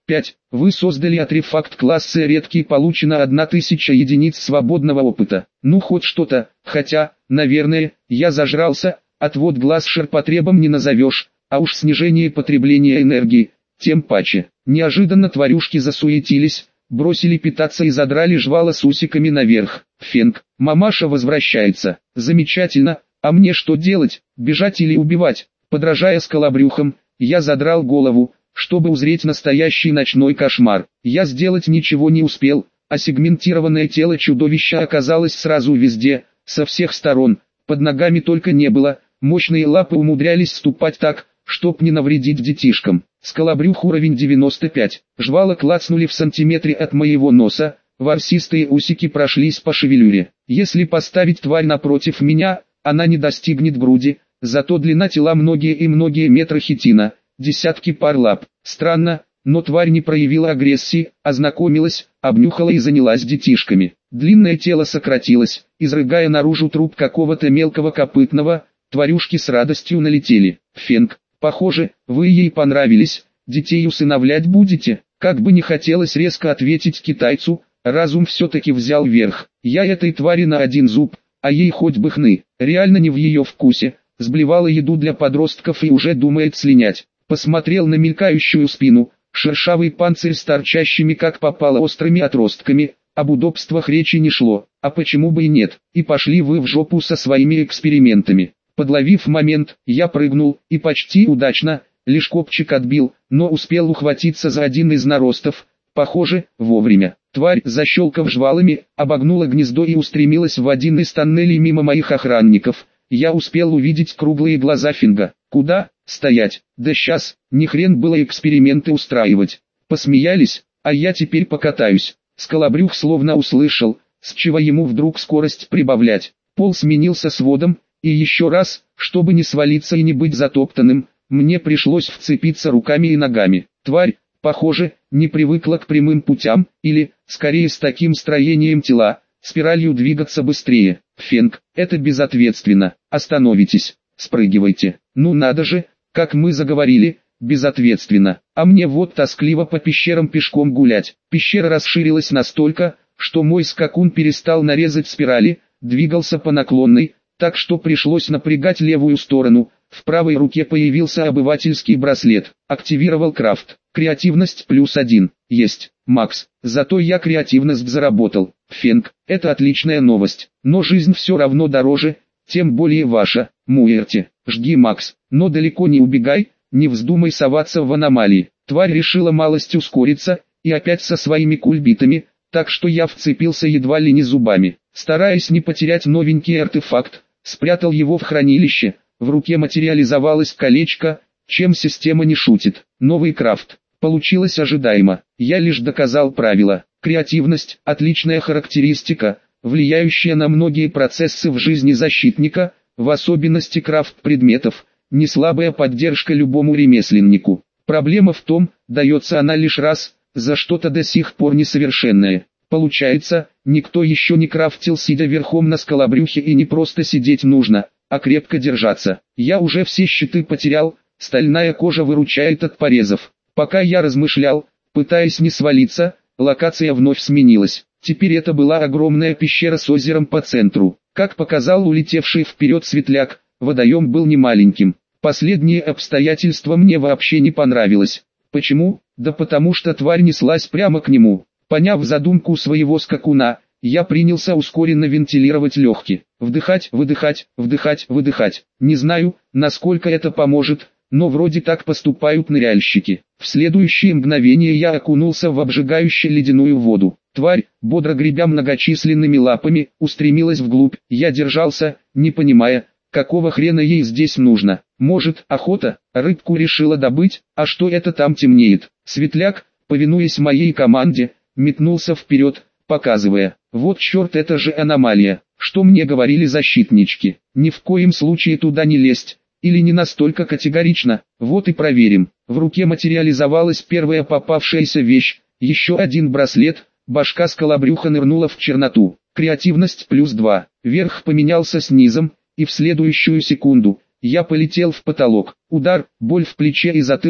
5. Вы создали артефакт класса редкий, получено 1000 единиц свободного опыта. Ну хоть что-то, хотя, наверное, я зажрался, отвод глаз ширпотребом не назовешь, а уж снижение потребления энергии, тем паче. Неожиданно тварюшки засуетились, бросили питаться и задрали жвала с усиками наверх. Фенг, мамаша возвращается. Замечательно, а мне что делать, бежать или убивать? Подражая скалобрюхам, я задрал голову, чтобы узреть настоящий ночной кошмар. Я сделать ничего не успел, а сегментированное тело чудовища оказалось сразу везде, со всех сторон. Под ногами только не было, мощные лапы умудрялись ступать так, чтоб не навредить детишкам. Скалобрюх уровень 95. Жвала клацнули в сантиметре от моего носа, ворсистые усики прошлись по шевелюре. Если поставить тварь напротив меня, она не достигнет груди, зато длина тела многие и многие метры хитина, десятки пар лап. Странно, но тварь не проявила агрессии, ознакомилась, обнюхала и занялась детишками. Длинное тело сократилось, изрыгая наружу труп какого-то мелкого копытного, тварюшки с радостью налетели. Фенг, похоже, вы ей понравились, детей усыновлять будете? Как бы не хотелось резко ответить китайцу, разум все-таки взял верх. Я этой твари на один зуб, а ей хоть бы хны. Реально не в ее вкусе, сблевала еду для подростков и уже думает слинять. Посмотрел на мелькающую спину, шершавый панцирь с торчащими как попало острыми отростками, об удобствах речи не шло, а почему бы и нет, и пошли вы в жопу со своими экспериментами. Подловив момент, я прыгнул, и почти удачно, лишь копчик отбил, но успел ухватиться за один из наростов, похоже, вовремя. Тварь, защелкав жвалами, обогнула гнездо и устремилась в один из тоннелей мимо моих охранников. Я успел увидеть круглые глаза Финга. Куда? Стоять. Да сейчас, ни хрен было эксперименты устраивать. Посмеялись, а я теперь покатаюсь. Скалобрюх словно услышал, с чего ему вдруг скорость прибавлять. Пол сменился сводом, и еще раз, чтобы не свалиться и не быть затоптанным, мне пришлось вцепиться руками и ногами. Тварь, похоже, не привыкла к прямым путям, или, скорее с таким строением тела, спиралью двигаться быстрее. Фенг, это безответственно. Остановитесь, спрыгивайте. Ну надо же, как мы заговорили, безответственно. А мне вот тоскливо по пещерам пешком гулять. Пещера расширилась настолько, что мой скакун перестал нарезать спирали, двигался по наклонной, так что пришлось напрягать левую сторону. В правой руке появился обывательский браслет. Активировал крафт. Креативность +1. Есть. Макс. Зато я креативность заработал. Фенг. Это отличная новость. Но жизнь все равно дороже, тем более ваша. Муэрти. Жги, Макс. Но далеко не убегай, не вздумай соваться в аномалии. Тварь решила малость ускориться, и опять со своими кульбитами, так что я вцепился едва ли не зубами. Стараясь не потерять новенький артефакт, спрятал его в хранилище. В руке материализовалось колечко, чем система не шутит. Новый крафт. Получилось ожидаемо. Я лишь доказал правило. Креативность – отличная характеристика, влияющая на многие процессы в жизни защитника, в особенности крафт предметов, не слабая поддержка любому ремесленнику. Проблема в том, дается она лишь раз, за что-то до сих пор несовершенное. Получается, никто еще не крафтил сидя верхом на скалобрюхе, и не просто сидеть нужно, а крепко держаться. Я уже все щиты потерял, стальная кожа выручает от порезов. Пока я размышлял, пытаясь не свалиться, локация вновь сменилась. Теперь это была огромная пещера с озером по центру. Как показал улетевший вперед светляк, водоем был немаленьким. Последнее обстоятельство мне вообще не понравилось. Почему? Да потому что тварь неслась прямо к нему. Поняв задумку своего скакуна, я принялся ускоренно вентилировать легкие. Вдыхать, выдыхать, вдыхать, выдыхать. Не знаю, насколько это поможет, но вроде так поступают ныряльщики. В следующее мгновение я окунулся в обжигающую ледяную воду. Тварь, бодро гребя многочисленными лапами, устремилась вглубь. Я держался, не понимая, какого хрена ей здесь нужно. Может, охота, рыбку решила добыть, а что это там темнеет? Светляк, повинуясь моей команде, метнулся вперед, показывая: вот черт, это же аномалия. Что мне говорили защитнички? Ни в коем случае туда не лезть. Или не настолько категорично? Вот и проверим. В руке материализовалась первая попавшаяся вещь. Еще один браслет. Башка скалобрюха нырнула в черноту. Креативность +2. Верх поменялся с низом, и в следующую секунду я полетел в потолок. Удар, боль в плече и затылке,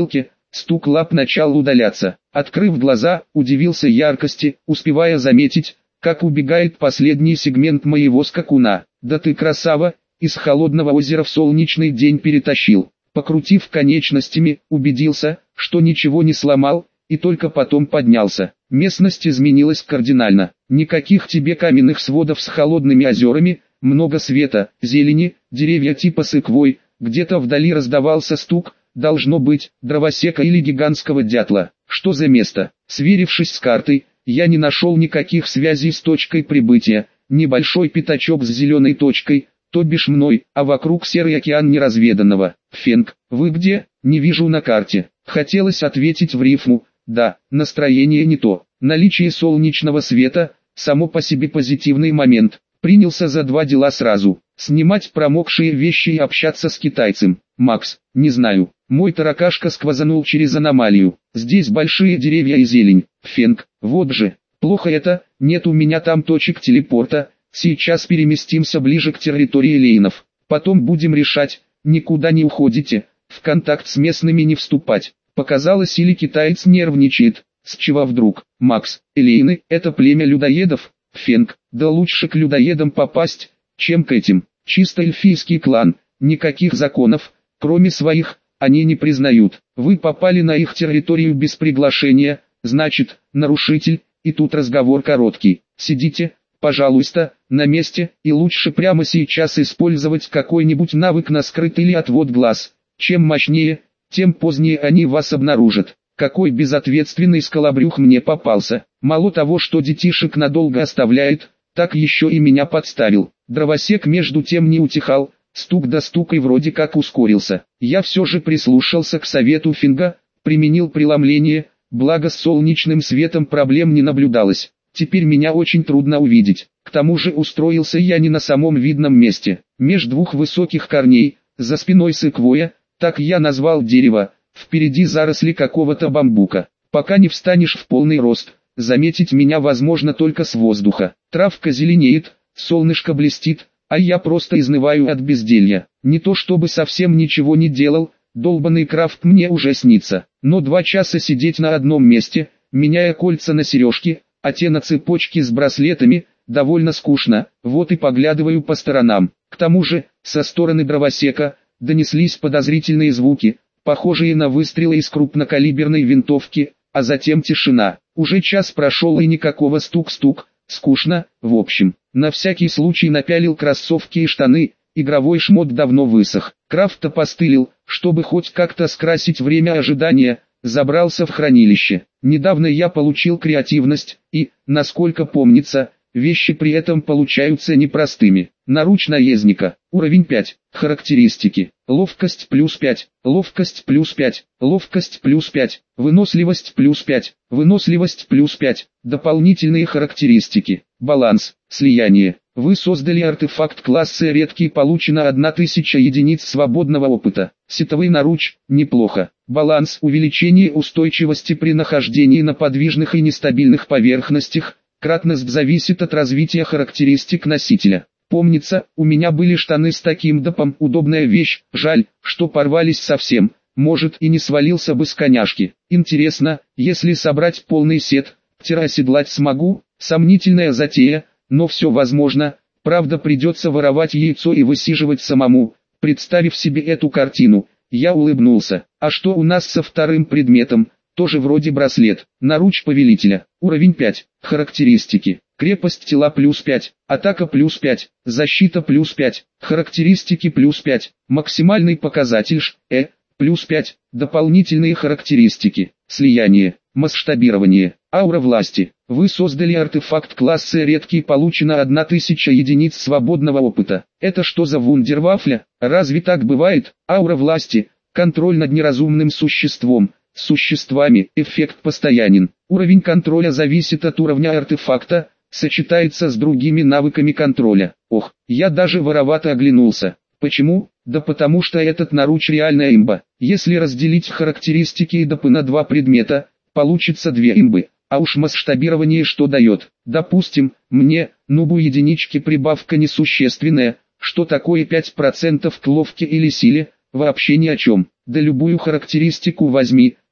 Стук лап начал удаляться. Открыв глаза, удивился яркости, успевая заметить, как убегает последний сегмент моего скакуна. «Да ты красава!» Из холодного озера в солнечный день перетащил. Покрутив конечностями, убедился, что ничего не сломал, и только потом поднялся. Местность изменилась кардинально. Никаких тебе каменных сводов с холодными озерами, много света, зелени, деревья типа сыквой, где-то вдали раздавался стук, должно быть, дровосека или гигантского дятла. Что за место? Сверившись с картой, я не нашел никаких связей с точкой прибытия. Небольшой пятачок с зеленой точкой, то бишь мной, а вокруг серый океан неразведанного. Фенг, вы где? Не вижу на карте. Хотелось ответить в рифму. Да, настроение не то. Наличие солнечного света, само по себе позитивный момент. Принялся за два дела сразу. Снимать промокшие вещи и общаться с китайцем. Макс, не знаю. Мой таракашка сквозанул через аномалию. Здесь большие деревья и зелень. Фенг, вот же. Плохо это, нет у меня там точек телепорта. Сейчас переместимся ближе к территории лейнов. Потом будем решать, никуда не уходите, в контакт с местными не вступать. Показалось, или китаец нервничает. С чего вдруг? Макс, элейны – это племя людоедов? Фенг, да лучше к людоедам попасть, чем к этим. Чисто эльфийский клан, никаких законов, кроме своих, они не признают. Вы попали на их территорию без приглашения, значит, нарушитель, и тут разговор короткий. Сидите, пожалуйста, на месте, и лучше прямо сейчас использовать какой-нибудь навык на скрыт или отвод глаз. Чем мощнее, тем позднее они вас обнаружат. Какой безответственный скалобрюх мне попался. Мало того, что детишек надолго оставляет, так еще и меня подставил. Дровосек между тем не утихал, стук да стук и вроде как ускорился. Я все же прислушался к совету Финга, применил преломление, благо с солнечным светом проблем не наблюдалось. Теперь меня очень трудно увидеть. К тому же устроился я не на самом видном месте. Меж двух высоких корней, за спиной сыквоя, так я назвал дерево, впереди заросли какого-то бамбука. Пока не встанешь в полный рост, заметить меня возможно только с воздуха. Травка зеленеет, солнышко блестит, а я просто изнываю от безделья. Не то чтобы совсем ничего не делал, долбанный крафт мне уже снится. Но 2 часа сидеть на одном месте, меняя кольца на сережки, а те на цепочки с браслетами, довольно скучно. Вот и поглядываю по сторонам. К тому же, со стороны дровосека, донеслись подозрительные звуки, похожие на выстрелы из крупнокалиберной винтовки, а затем тишина. Уже час прошел и никакого стук-стук, скучно, в общем. На всякий случай напялил кроссовки и штаны, игровой шмот давно высох. Крафт опостылил, чтобы хоть как-то скрасить время ожидания, забрался в хранилище. Недавно я получил креативность, и, насколько помнится, вещи при этом получаются непростыми. Наруч наездника, уровень 5, характеристики, ловкость плюс 5, ловкость плюс 5, ловкость плюс 5, выносливость плюс 5, выносливость плюс 5, дополнительные характеристики, баланс, слияние. Вы создали артефакт класса редкий, получено 1000 единиц свободного опыта. Сетовый наруч, неплохо. Баланс, увеличение устойчивости при нахождении на подвижных и нестабильных поверхностях. Кратность зависит от развития характеристик носителя. Помнится, у меня были штаны с таким допом, удобная вещь, жаль, что порвались совсем, может и не свалился бы с коняшки. Интересно, если собрать полный сет, оседлать смогу, сомнительная затея, но все возможно, правда придется воровать яйцо и высиживать самому. Представив себе эту картину, я улыбнулся. А что у нас со вторым предметом? Тоже вроде браслет. Наруч повелителя. Уровень 5. Характеристики. Крепость тела плюс 5. Атака плюс 5. Защита плюс 5. Характеристики плюс 5. Максимальный показатель плюс 5. Дополнительные характеристики. Слияние. Масштабирование. Аура власти. Вы создали артефакт класса редкий, получено 1000 единиц свободного опыта. Это что за вундервафля? Разве так бывает? Аура власти. Контроль над неразумным существом. Существами. Эффект постоянен. Уровень контроля зависит от уровня артефакта, сочетается с другими навыками контроля. Ох, я даже воровато оглянулся. Почему? Да потому что этот наруч реальная имба. Если разделить характеристики и допы на 2 предмета, получится 2 имбы. А уж масштабирование что дает? Допустим, мне, нубу единички прибавка несущественная, что такое 5% к ловке или силе, вообще ни о чем. Да любую характеристику возьми,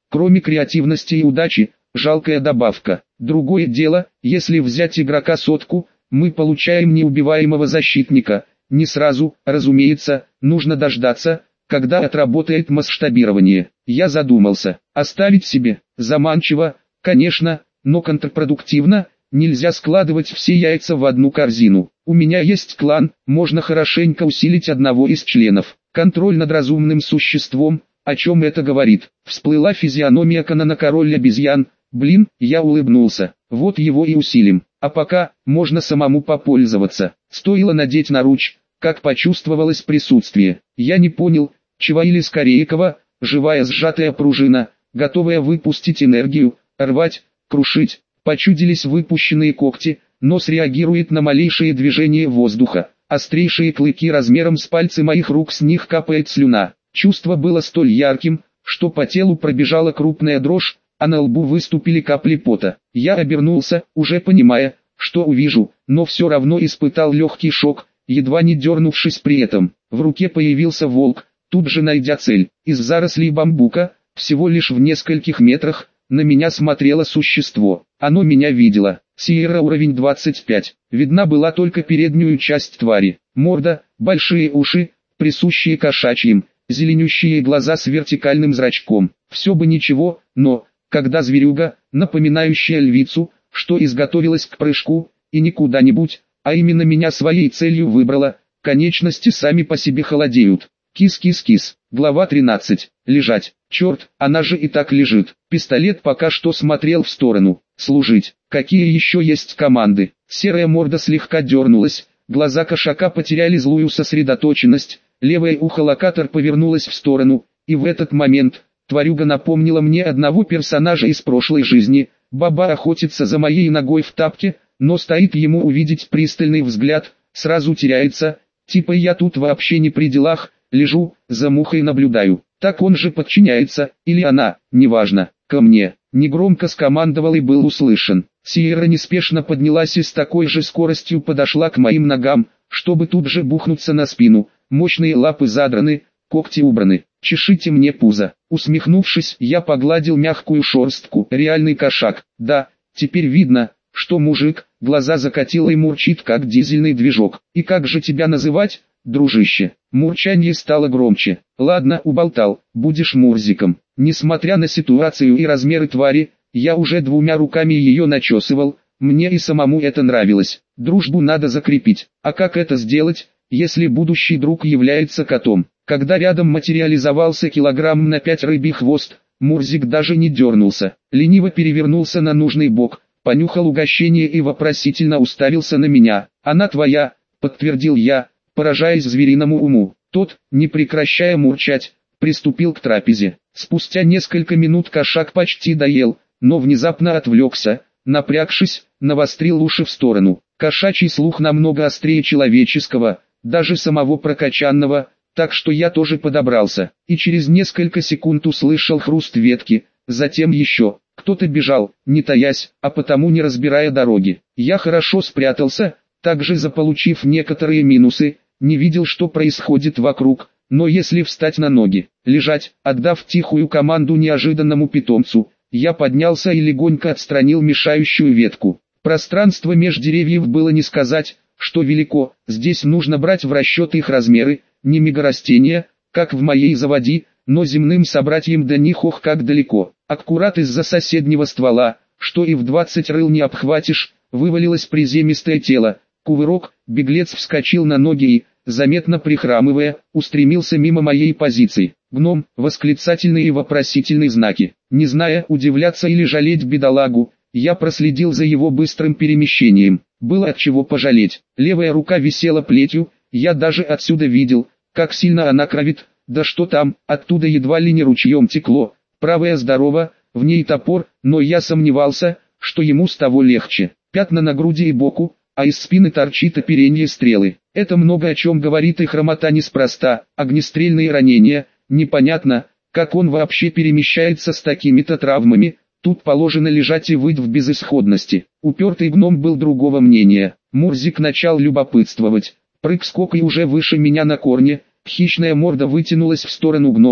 Кроме креативности и удачи, жалкая добавка. Другое дело, если взять игрока сотку, мы получаем неубиваемого защитника. Не сразу, разумеется, нужно дождаться, когда отработает масштабирование. Я задумался, оставить себе, заманчиво, конечно, но контрпродуктивно, нельзя складывать все яйца в одну корзину. У меня есть клан, можно хорошенько усилить одного из членов. Контроль над разумным существом, о чем это говорит? Всплыла физиономия Конана король обезьян. Блин, я улыбнулся. Вот его и усилим. А пока, можно самому попользоваться. Стоило надеть наруч, как почувствовалось присутствие. Я не понял, чего или скорее кого, живая сжатая пружина, готовая выпустить энергию, рвать, крушить. Почудились выпущенные когти, нос реагирует на малейшее движение воздуха. Острейшие клыки размером с пальцы моих рук, с них капает слюна. Чувство было столь ярким, что по телу пробежала крупная дрожь, а на лбу выступили капли пота. Я обернулся, уже понимая, что увижу, но все равно испытал легкий шок, едва не дернувшись при этом. В руке появился волк, тут же найдя цель. Из зарослей бамбука, всего лишь в нескольких метрах, на меня смотрело существо. Оно меня видело. Сиерра уровень 25. Видна была только переднюю часть твари. Морда, большие уши, присущие кошачьим, зеленющие глаза с вертикальным зрачком. Все бы ничего, но, когда зверюга, напоминающая львицу, что изготовилась к прыжку, и не куда-нибудь, а именно меня своей целью выбрала, конечности сами по себе холодеют. Кис-кис-кис. Глава 13. Лежать. Черт, она же и так лежит. Пистолет пока что смотрел в сторону. Служить. Какие еще есть команды? Серая морда слегка дернулась, глаза кошака потеряли злую сосредоточенность, левое ухо локатор повернулось в сторону, и в этот момент, тварюга напомнила мне одного персонажа из прошлой жизни. Баба охотится за моей ногой в тапке, но стоит ему увидеть пристальный взгляд, сразу теряется, типа я тут вообще не при делах, лежу, за мухой наблюдаю. Так он же подчиняется, или она, неважно, ко мне. Негромко скомандовал и был услышан. Сиерра неспешно поднялась и с такой же скоростью подошла к моим ногам, чтобы тут же бухнуться на спину. Мощные лапы задраны, когти убраны. Чешите мне пузо. Усмехнувшись, я погладил мягкую шерстку. Реальный кошак. Да, теперь видно, что мужик, глаза закатил и мурчит как дизельный движок. И как же тебя называть, дружище? Мурчанье стало громче. Ладно, уболтал, будешь Мурзиком. Несмотря на ситуацию и размеры твари, я уже двумя руками ее начесывал, мне и самому это нравилось. Дружбу надо закрепить. А как это сделать, если будущий друг является котом? Когда рядом материализовался килограмм на 5 рыбий хвост, Мурзик даже не дернулся. Лениво перевернулся на нужный бок, понюхал угощение и вопросительно уставился на меня. «Она твоя», — подтвердил я, поражаясь звериному уму. Тот, не прекращая мурчать, приступил к трапезе. Спустя несколько минут кошак почти доел, но внезапно отвлекся, напрягшись, навострил уши в сторону. Кошачий слух намного острее человеческого, даже самого прокачанного, так что я тоже подобрался, и через несколько секунд услышал хруст ветки, затем еще. Кто-то бежал, не таясь, а потому не разбирая дороги. Я хорошо спрятался, также заполучив некоторые минусы, не видел, что происходит вокруг, но если встать на ноги, лежать, отдав тихую команду неожиданному питомцу, я поднялся и легонько отстранил мешающую ветку. Пространство меж деревьев было не сказать, что велико, здесь нужно брать в расчет их размеры, не мегарастения, как в моей заводи, но земным собратьям до них ох как далеко. Аккурат из-за соседнего ствола, что и в 20 рыл не обхватишь, вывалилось приземистое тело. Кувырок, беглец вскочил на ноги и, заметно прихрамывая, устремился мимо моей позиции. Гном, восклицательные и вопросительные знаки. Не зная, удивляться или жалеть бедолагу, я проследил за его быстрым перемещением. Было от чего пожалеть. Левая рука висела плетью, я даже отсюда видел, как сильно она кровит, да что там, оттуда едва ли не ручьем текло. Правая здорова, в ней топор, но я сомневался, что ему с того легче. Пятна на груди и боку, а из спины торчит оперенье стрелы. Это много о чем говорит, и хромота неспроста. Огнестрельные ранения, непонятно, как он вообще перемещается с такими-то травмами. Тут положено лежать и выть в безысходности. Упертый гном был другого мнения. Мурзик начал любопытствовать. Прыг-скок и уже выше меня на корне. Хищная морда вытянулась в сторону гнома.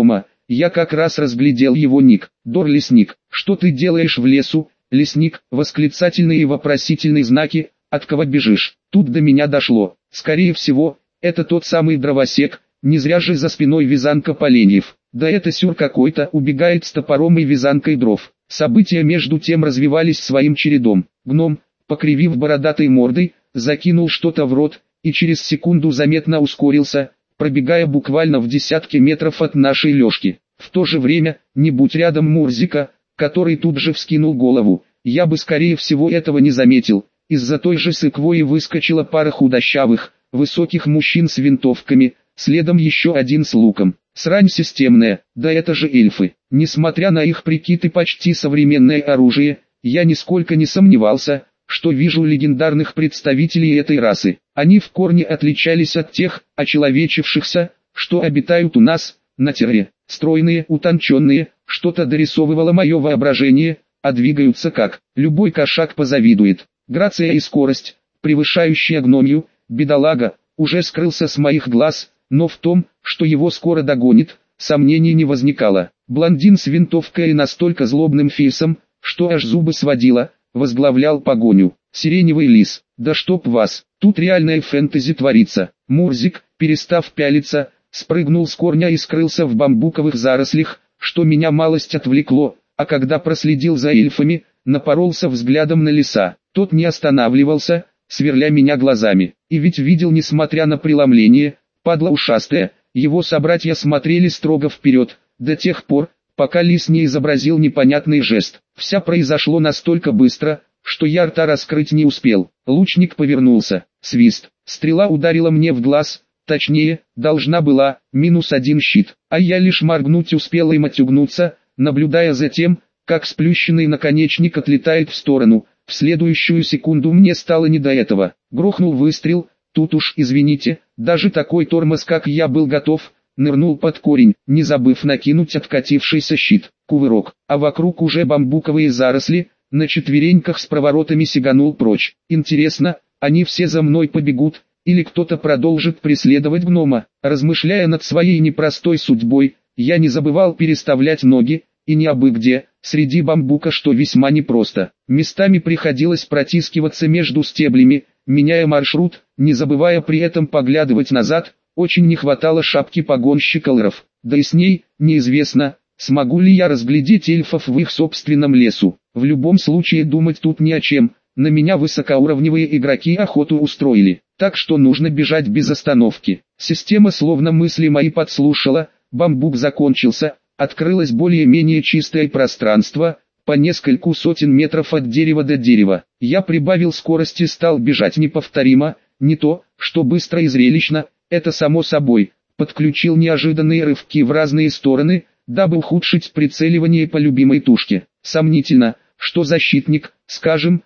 я как раз разглядел его ник. Дор лесник, что ты делаешь в лесу? Лесник, восклицательные и вопросительные знаки, от кого бежишь? Тут до меня дошло. Скорее всего, это тот самый дровосек, не зря же за спиной вязанка поленьев. Да это сюр какой-то, убегает с топором и вязанкой дров. События между тем развивались своим чередом. Гном, покривив бородатой мордой, закинул что-то в рот, и через секунду заметно ускорился, пробегая буквально в десятки метров от нашей лёжки. В то же время, не будь рядом Мурзика, который тут же вскинул голову, я бы скорее всего этого не заметил. Из-за той же сыквои выскочила пара худощавых, высоких мужчин с винтовками, следом еще один с луком. Срань системная, да это же эльфы. Несмотря на их прикид и почти современное оружие, я нисколько не сомневался, что вижу легендарных представителей этой расы. Они в корне отличались от тех, очеловечившихся, что обитают у нас, на Терре. Стройные, утонченные, что-то дорисовывало мое воображение, а двигаются как любой кошак позавидует. Грация и скорость, превышающая гномью, бедолага, уже скрылся с моих глаз, но в том, что его скоро догонит, сомнений не возникало. Блондин с винтовкой и настолько злобным фейсом, что аж зубы сводило, возглавлял погоню. Сиреневый лис, да чтоб вас, тут реальная фэнтези творится. Мурзик, перестав пялиться, спрыгнул с корня и скрылся в бамбуковых зарослях, что меня малость отвлекло, а когда проследил за эльфами, напоролся взглядом на лиса. Тот не останавливался, сверля меня глазами, и ведь видел, несмотря на преломление, падла ушастая, его собратья смотрели строго вперед, до тех пор, пока лис не изобразил непонятный жест. Вся произошло настолько быстро, что я рта раскрыть не успел. Лучник повернулся, свист, стрела ударила мне в глаз, точнее, должна была, -1 щит, а я лишь моргнуть успел и матюгнуться, наблюдая за тем, как сплющенный наконечник отлетает в сторону. В следующую секунду мне стало не до этого. Грохнул выстрел, тут уж извините, даже такой тормоз как я был готов, нырнул под корень, не забыв накинуть откатившийся щит. Кувырок, а вокруг уже бамбуковые заросли, на четвереньках с проворотами сиганул прочь. Интересно, они все за мной побегут, или кто-то продолжит преследовать гнома? Размышляя над своей непростой судьбой, я не забывал переставлять ноги, и не абы где, среди бамбука, что весьма непросто. Местами приходилось протискиваться между стеблями, меняя маршрут, не забывая при этом поглядывать назад. Очень не хватало шапки погонщика лров, да и с ней, неизвестно, смогу ли я разглядеть эльфов в их собственном лесу. В любом случае думать тут не о чем, на меня высокоуровневые игроки охоту устроили, так что нужно бежать без остановки. Система словно мысли мои подслушала, бамбук закончился, открылось более-менее чистое пространство, по нескольку сотен метров от дерева до дерева. Я прибавил скорость и стал бежать неповторимо, не то, что быстро и зрелищно, это само собой, подключил неожиданные рывки в разные стороны, дабы ухудшить прицеливание по любимой тушке. Сомнительно, что защитник, скажем,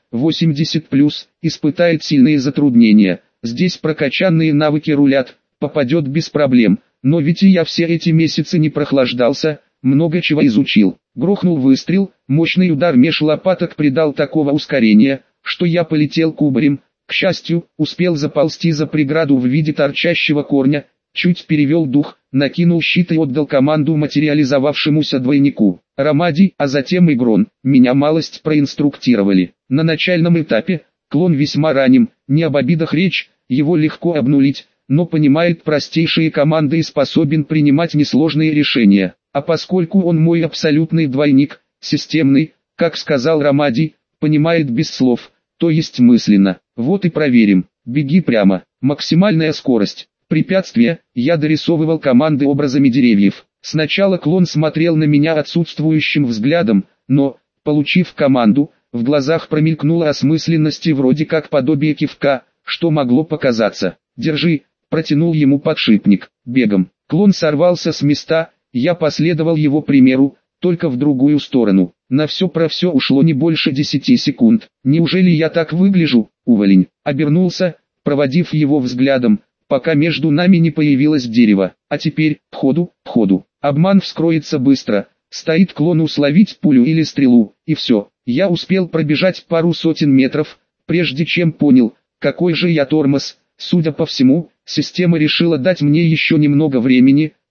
80+, испытает сильные затруднения. Здесь прокачанные навыки рулят, попадет без проблем. Но ведь и я все эти месяцы не прохлаждался, много чего изучил. Грохнул выстрел, мощный удар меж лопаток придал такого ускорения, что я полетел кубарем. К счастью, успел заползти за преграду в виде торчащего корня, чуть перевел дух, накинул щит и отдал команду материализовавшемуся двойнику. Ромади, а затем и Грон, меня малость проинструктировали. На начальном этапе, клон весьма раним, не об обидах речь, его легко обнулить, но понимает простейшие команды и способен принимать несложные решения. А поскольку он мой абсолютный двойник, системный, как сказал Ромади, понимает без слов, то есть мысленно. Вот и проверим. Беги прямо. Максимальная скорость. Препятствия. Я дорисовывал команды образами деревьев. Сначала клон смотрел на меня отсутствующим взглядом, но, получив команду, в глазах промелькнула осмысленность и вроде как подобие кивка, что могло показаться. «Держи», протянул ему подшипник. Бегом. Клон сорвался с места, я последовал его примеру, только в другую сторону. На все про все ушло не больше 10 секунд. Неужели я так выгляжу, уволень? Обернулся, проводив его взглядом, пока между нами не появилось дерево. А теперь, ходу. Обман вскроется быстро. Стоит клону словить пулю или стрелу, и все. Я успел пробежать пару сотен метров, прежде чем понял, какой же я тормоз. Судя по всему, система решила дать мне еще немного времени,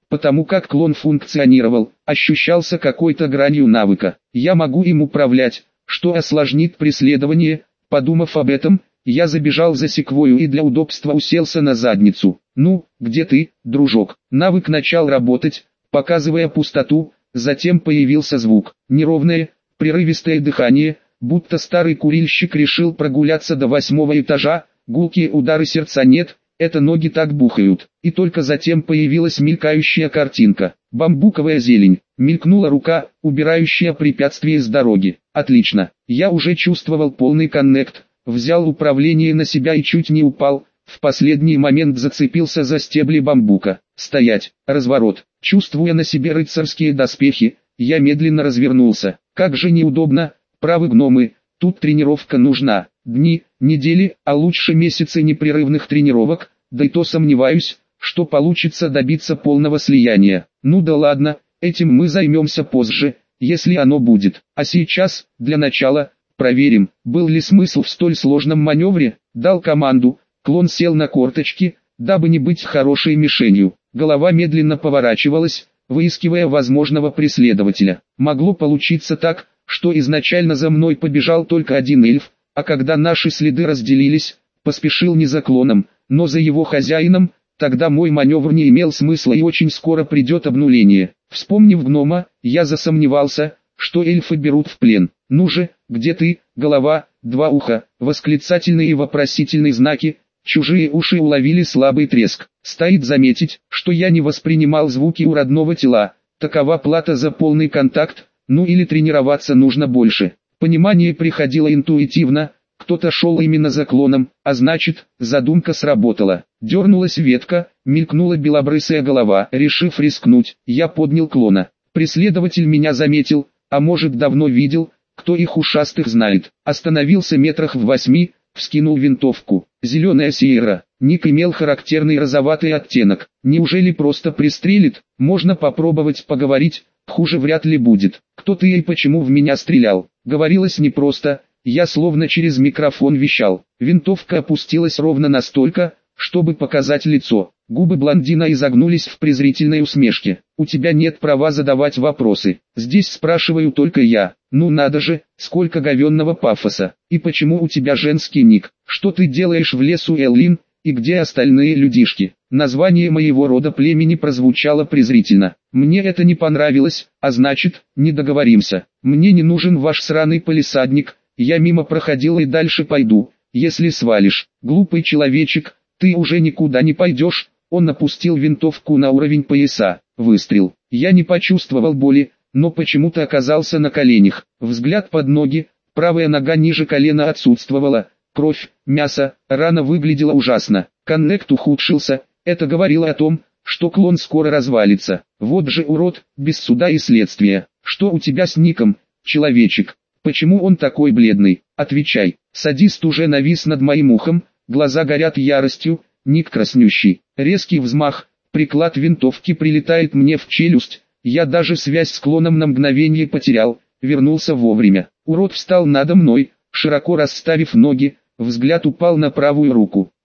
Потому как клон функционировал, ощущался какой-то гранью навыка. Я могу им управлять, что осложнит преследование. Подумав об этом, я забежал за секвою и для удобства уселся на задницу. «Ну, где ты, дружок?» Навык начал работать, показывая пустоту, затем появился звук. Неровное, прерывистое дыхание, будто старый курильщик решил прогуляться до 8-го этажа, гулкие удары сердца нет, это ноги так бухают. И только затем появилась мелькающая картинка. Бамбуковая зелень. Мелькнула рука, убирающая препятствие с дороги. Отлично. Я уже чувствовал полный коннект. Взял управление на себя и чуть не упал. В последний момент зацепился за стебли бамбука. Стоять. Разворот. Чувствуя на себе рыцарские доспехи, я медленно развернулся. Как же неудобно. Правы гномы. Тут тренировка нужна. Дни, недели, а лучше месяцы непрерывных тренировок, да и то сомневаюсь, что получится добиться полного слияния. Ну да ладно, этим мы займемся позже, если оно будет. А сейчас, для начала, проверим, был ли смысл в столь сложном маневре. Дал команду, клон сел на корточки, дабы не быть хорошей мишенью. Голова медленно поворачивалась, выискивая возможного преследователя. Могло получиться так, что изначально за мной побежал только один эльф, а когда наши следы разделились, поспешил не за клоном, но за его хозяином. Тогда мой маневр не имел смысла и очень скоро придет обнуление. Вспомнив гнома, я засомневался, что эльфы берут в плен. «Ну же, где ты, голова, два уха?» Восклицательные и вопросительные знаки. Чужие уши уловили слабый треск. Стоит заметить, что я не воспринимал звуки у родного тела. Такова плата за полный контакт. Ну или тренироваться нужно больше. Понимание приходило интуитивно, кто-то шел именно за клоном, а значит, задумка сработала. Дернулась ветка, мелькнула белобрысая голова. Решив рискнуть, я поднял клона. Преследователь меня заметил, а может давно видел, кто их ушастых знает. Остановился метрах в 8, вскинул винтовку. Зеленая Сиера. Ник имел характерный розоватый оттенок. Неужели просто пристрелит? Можно попробовать поговорить. Хуже вряд ли будет. Кто ты и почему в меня стрелял? Говорилось непросто, я словно через микрофон вещал. Винтовка опустилась ровно настолько, чтобы показать лицо. Губы блондина изогнулись в презрительной усмешке. У тебя нет права задавать вопросы. Здесь спрашиваю только я. Ну надо же, сколько говенного пафоса. И почему у тебя женский ник? Что ты делаешь в лесу, Эллин? И где остальные людишки? Название моего рода племени прозвучало презрительно. Мне это не понравилось, а значит, не договоримся. Мне не нужен ваш сраный палисадник, я мимо проходил и дальше пойду. Если свалишь, глупый человечек, ты уже никуда не пойдешь. Он опустил винтовку на уровень пояса. Выстрел. Я не почувствовал боли, но почему-то оказался на коленях. Взгляд под ноги, правая нога ниже колена отсутствовала. Кровь, мясо, рана выглядела ужасно. Коннект ухудшился, это говорило о том, что клон скоро развалится. Вот же урод, без суда и следствия. Что у тебя с ником, человечек? Почему он такой бледный? Отвечай. Садист уже навис над моим ухом, глаза горят яростью, ник краснющий. Резкий взмах, приклад винтовки прилетает мне в челюсть. Я даже связь с клоном на мгновение потерял, вернулся вовремя. Урод встал надо мной, широко расставив ноги, взгляд упал на правую руку.